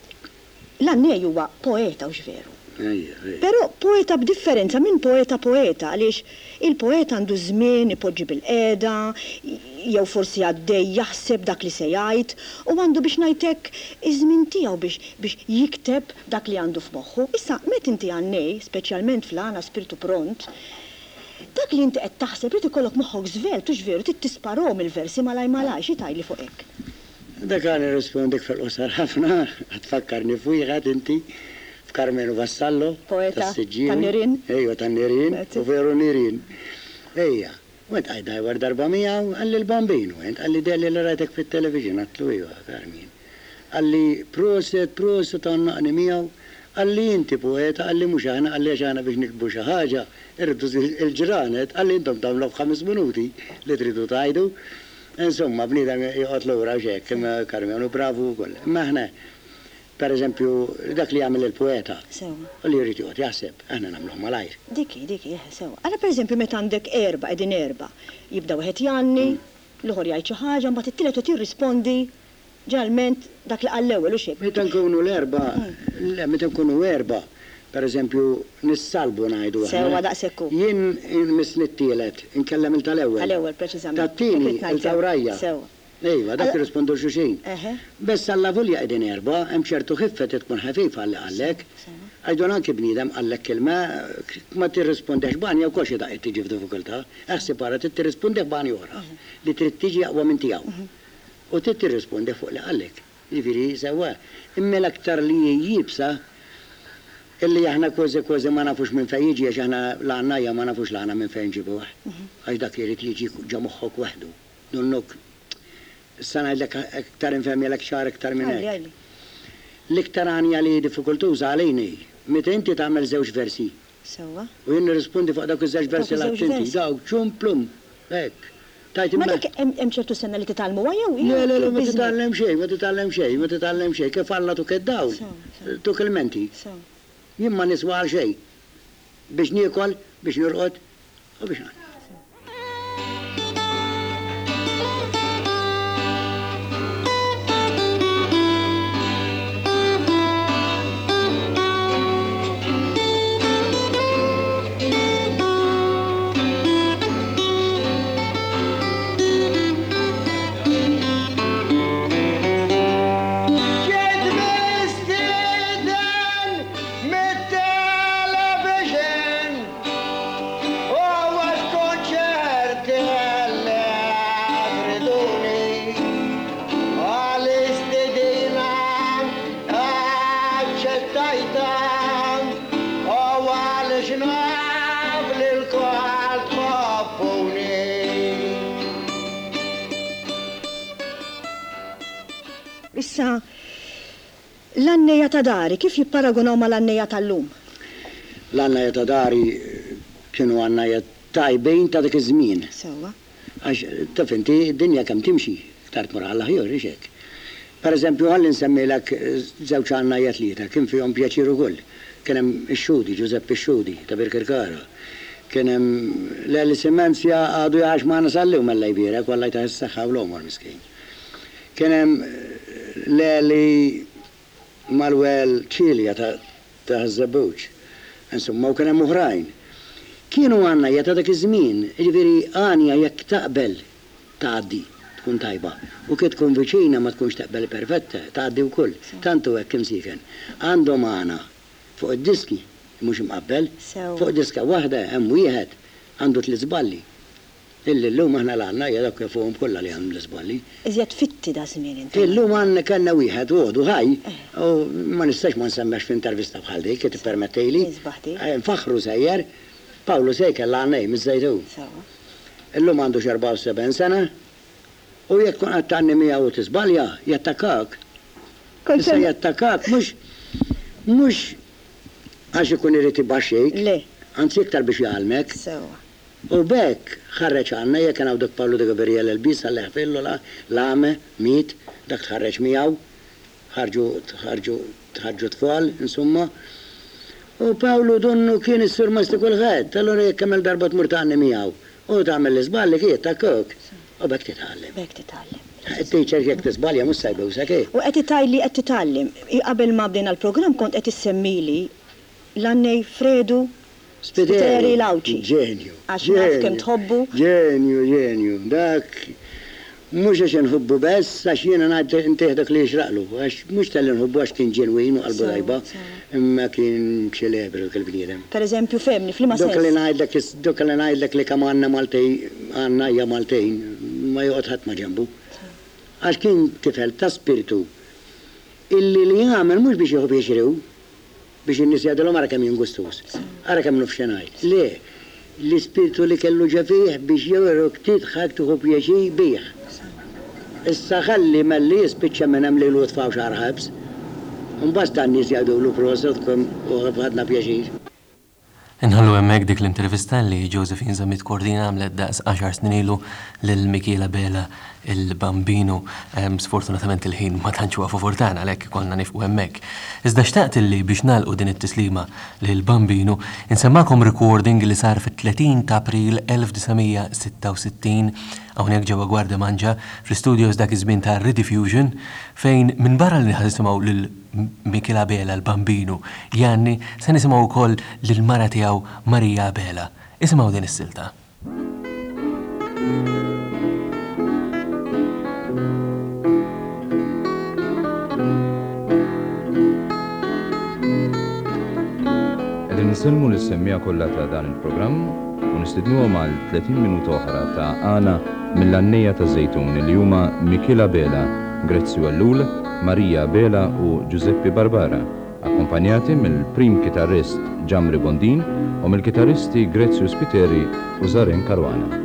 l-Annej huwa poeta u x'veru. Però poeta b'differenza minn poeta għaliex il-poeta għandu żmien ipoġġi bil-qiegħda, jew forsi għaddej jaħseb dak li se jgħid, u għandu biex ngħidlek iż-żmien tiegħu biex jikteb dak li għandu f'moħħu. Issa met inti Annej, speċjalment fl-għana spiritu pront, dak li inti qed taħseb li ikollok moħħok żvelt u x'veru trid tisparhom il-versi malaj xi tgħidli fuq hekk. Dak għan irrispondik fil-qosar ħafna, għatfakkarni fuqi inti. Carmelo Vassallo, poeta tan-Nirien. Ejja, tan-Nirien, u veru Nirien. Ejja, għent għajda għar darba miegħu għalli l-Bambino, għent għalli delli li rajtek fit-television, għatlu ejja, Carmien. Għalli proset għannaqni miegħu, għalli inti poeta, għalli mhux aħna, għalli ġana biex nikbu xi ħaġa, irridu il-ġranet, għalli intom tagħmlu f'5 minuti li tridu tajdu. Insomma, bniedem joqgħod lura x'hekk, Carmenu bravu wkoll. Imma aħna per eżempju, dak li jagħmel il-poeta. U li jrid joqgħod jaħseb, aħna nagħmluh malajr. Diki, sewa. Ara per eżempju meta għandek erba', jibda wieħed janni, l-ieħor jgħid xi ħaġa, mbagħad it-tielet qed jirrispondi ġeneralment dak li qal l-ewwel u xek. Meta nkunu meta nkunu erba', per eżempju, nissalbu ngħidu aħna. Sewa daqshekk. Jien mis-nittielet, inkellem il-tal-ewwel. Tal-ewwel preċiżament. Tat-tieni il-tawrajja. Sewa. Ejwa, dak irrispondu xulxin. Bess alla volja qegħdin erba', hemm ċertu ħiffet tkun ħafif għalli għallek. Għajdun anki bniedem għallek kelma, ma tirrispondex bani jew kolxi daqqiet tiġi f'diffikultà. Aħseb ara trid tirrispondex bani oħra li trid tiġi aqwa minn tiegħu. U trid tirrispondex fuq li għallek. Jiġifieri sewwa. Imma l-aktar li jibsa illi aħna kważi ma nafux minn fejn jiġi għax aħna l-għannajja ma nafux l-għanna minn fejn ġibuh. Għax dak irid jiġi ġa moħħok waħdu. Nunnok s-sana l-aktar infemmi l-aktar aktar minn hekk. L-iktar għanja li diffikultuża għalejni, meta inti tagħmel żewġ versi. Sewwa. U jien nirrispondi fuq dawk iż-żewġ versi l-attenti, daw ċum plum, hekk. Ma dak hemm ċertu sena li titgħallmu jew? Le, ma titgħallem xejn, kif alla tuk id-dawl, tuk il-menti. Jien ma niswa għal xejn. Biex niekol, biex nirqod, u biex nagħmel. Issa, l-Annejja ta' dari, kif jipparagunaw ma l-Annejja tal-lum? L-Annejja ta' dari kienu Annejja tajbejn ta' dik iż-żmien. Sewwa. Għax taf inti d-dinja kemm timxi, tard mura l-aħjar ixek. Per eżempju, ħalli nsemmilek żewġ Annejja tlieta, kien fihom pjaċir ukoll. Kien hemm ix-Xudi, Giuseppe Xudi ta' Birkirkara. Kien hemm l-Eli Simenzja għadu jgħax ma' nasallew mal-lejbierek, wallaj ta' s-saħħa u l-omor miskejn. Kien hemm l-Eli Malwel Ċilja ta' Żabbuċ. Insomma, u kien hemm oħrajn. Kienu Annejja ta' dak iż-żmien, jiġifieri għanja jekk taqbel tgħaddi tkun tajba. U kif tkun viċina ma tkunx taqbel perfetta, tgħaddi wkoll. Tantu hekk imsieħen. Għandhom għana fuq id-diski, mhux imqabbel, fuq diska waħda hemm wieħed għandu tliet żballi. Illi llum aħna l-Annejja dak fuqhom kollha li għandhom l-iżballi. Iżjed fitti da żmien inti. Illum għandna kellna wieħed għodu ħaj, u ma nistax ma nsemmex f'intervista bħal dik, kif tippermettejli. Nfaħru sejjer, Pawlu Sejkel l-Annej miż-Żejtun. Illum għandu 74 sena, u jekk tkun qed tanni miegħu tiżbalja, jattakkak. Issa jattakkak mhux għax ikun irid ibaxxejk. Le. Anzi iktar biex jgħalmek. U bekk ħarreġ Annejja kien hawn dak Pawlu de Gabriele l-Bis għal ħfillu l-għame, mit, dak tħarreġ miegħu, ħarġu tfal, insomma. U Pawlu donnu kien is-sur masti kulħadd, allura jekk kamel darba tmur taqni miegħu. U tagħmel l-iżbal li kiet takkok. U bekk titgħallem. Bekk titgħallem. It-teacher jekk tisbalja mhux sajbew sakemm. U qed itajli qed titgħallem. Qabel ma bdejna l-programm kont qed issemmili l-Annej Fredu Spiteri Lawċi. Ġenju. Għax naf kemm tħobbu. Ġenju. Dak mhux għax inħobbu bess, għax jiena ngħid intih dak li jixraqlu, għax mhux tal inħobbu għax kien ġenwin u qalbu tajba, imma kien ċelebru kil-bniedem. Pereżempju femni f'liema sens. Dak li ngħidlek li kemm għandna Maltej, għandna hija Maltejn, ma joqgħod ħadd ma ġenbu. Għax kien tifel ta' spiritu illi li jagħmel mhux biex jieħu jixrew, biex in-nies jgħidulhom ara kemm jingustus, ara kemm nuf x'ngħid. Le, l-ispiritu li kellu ġafih biex jewrok tidħak tuħu pjaċir bih. Issa ħalli malli jispiċċa minn hemm lejlu tfaw xar ħabs. Mbagħad dan nies jgħidulu prosodkom u ħadna pjaċir. Inħallu hemmhekk dik l-intervista li Josephine Zamit Kordina għamlet daqs 10 snin ilu lil Michela Bela il-Bambino. Sfortunatament il-ħin ma tantx huwa favur tagħna għalhekk ikollna nifqu hemmhekk. Iżda xtaqt illi biex nagħlqu din it-tislima lil Bambino insemmakom recording li sar fit-30 ta' April 1966 hawnhekk ġewwa Gwarda Manġa fl-studios dak iż-żmien ta' Rediffusion fejn minn barra li nisimgħu lil Michela Bela l-Bambino Janni se nisimgħu wkoll lil mara tiegħu Marija Bela. Isimgħu din is-silta. Qegħdin nisilmu lis-semmija kollha ta' dan il-programm u nistidnuhom għal 30 minuta oħra ta' għana mill-Annejja ta' Żejtun li huma Michela Bela, Grezzi Wellul, Marija Bela u Giuseppe Barbara, akkompanjati mill-prim kitarrist Ġamri Bondin u mill-kitarristi Grezzi Spiteri u Zaren Karwana.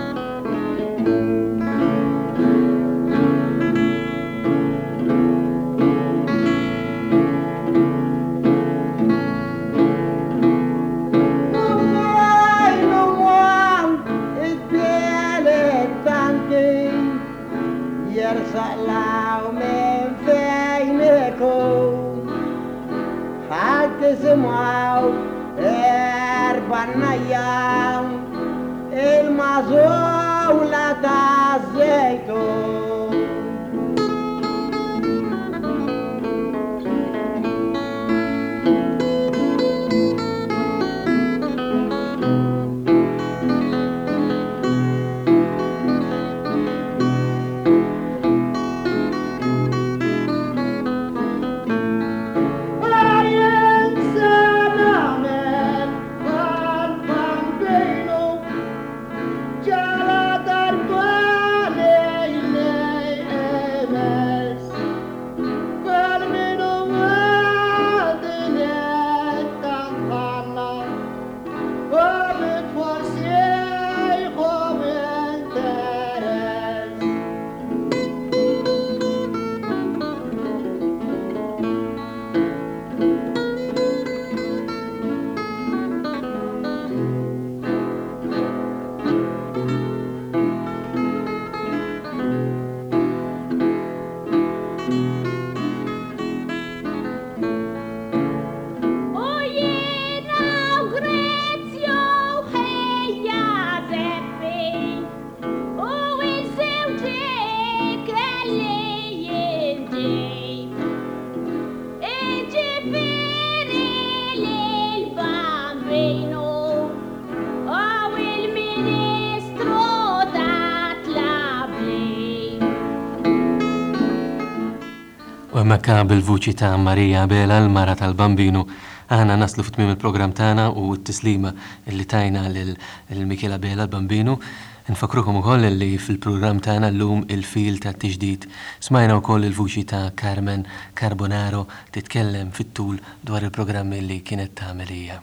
Mekka bil-vuċi ta' Marija Bela l-mara tal-Bambino aħna naslu fit-tmiem il-programm tagħna u t-tislima li tajna lil Michela Bela l-Bambino. Nfakrukom ukoll li fil-programm tagħna llum il-fil ta' tiġdid smajna wkoll il-vuċi ta' Carmen Carbonaro titkellem fit-tul dwar il-programmi li kienet tagħmel hija.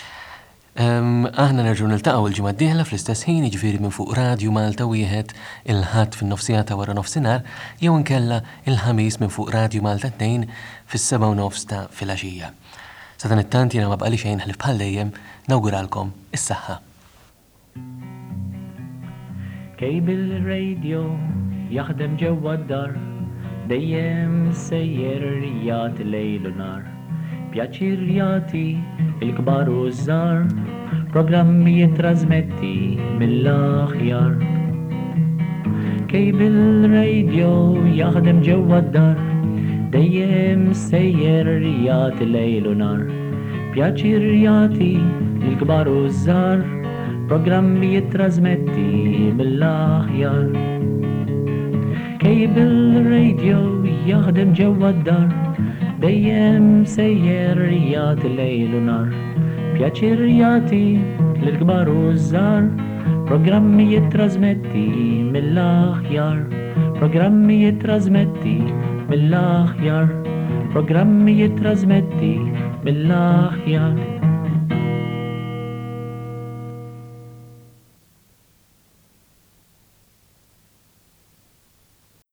Aħna nerġgħu niltaqgħu l-ġimgħa d-dieħla fl-istess ħin jiġifieri minn fuq Radju Malta wieħed il-ħadd fin-nofsijata wara nofsinhar jew inkella il-ħamis minn fuq Radju Malta 2 fis-7:09 ta' filgħaxija. Sa dan it-tant jiena ma bqali xejn ħlif bħal dejjem nawguralkom is-saħħa. Kejbil radio jaħdem ġewwa d-dar dejjem sejjer jagħti lejl u nar. pjaċir jati il-kbar u żar, programmi jitrasmetti mill-aħjar. Cable radio jaħdem ġewwa d-dar, dejjem sejjer jagħti lejl u nar. Pjaċir jati il-kbar u żar, programmi jitrasmetti mill-aħjar. Cable radio jaħdem ġewwa d-dar, dejjem sejjer jagħti lejl u nar. Pjaċir jati l-kbar u żar, programmi jitrasmetti mill-aħjar. Programmi jitrasmetti mill-aħjar. Programmi jitrasmetti mill-aħjar.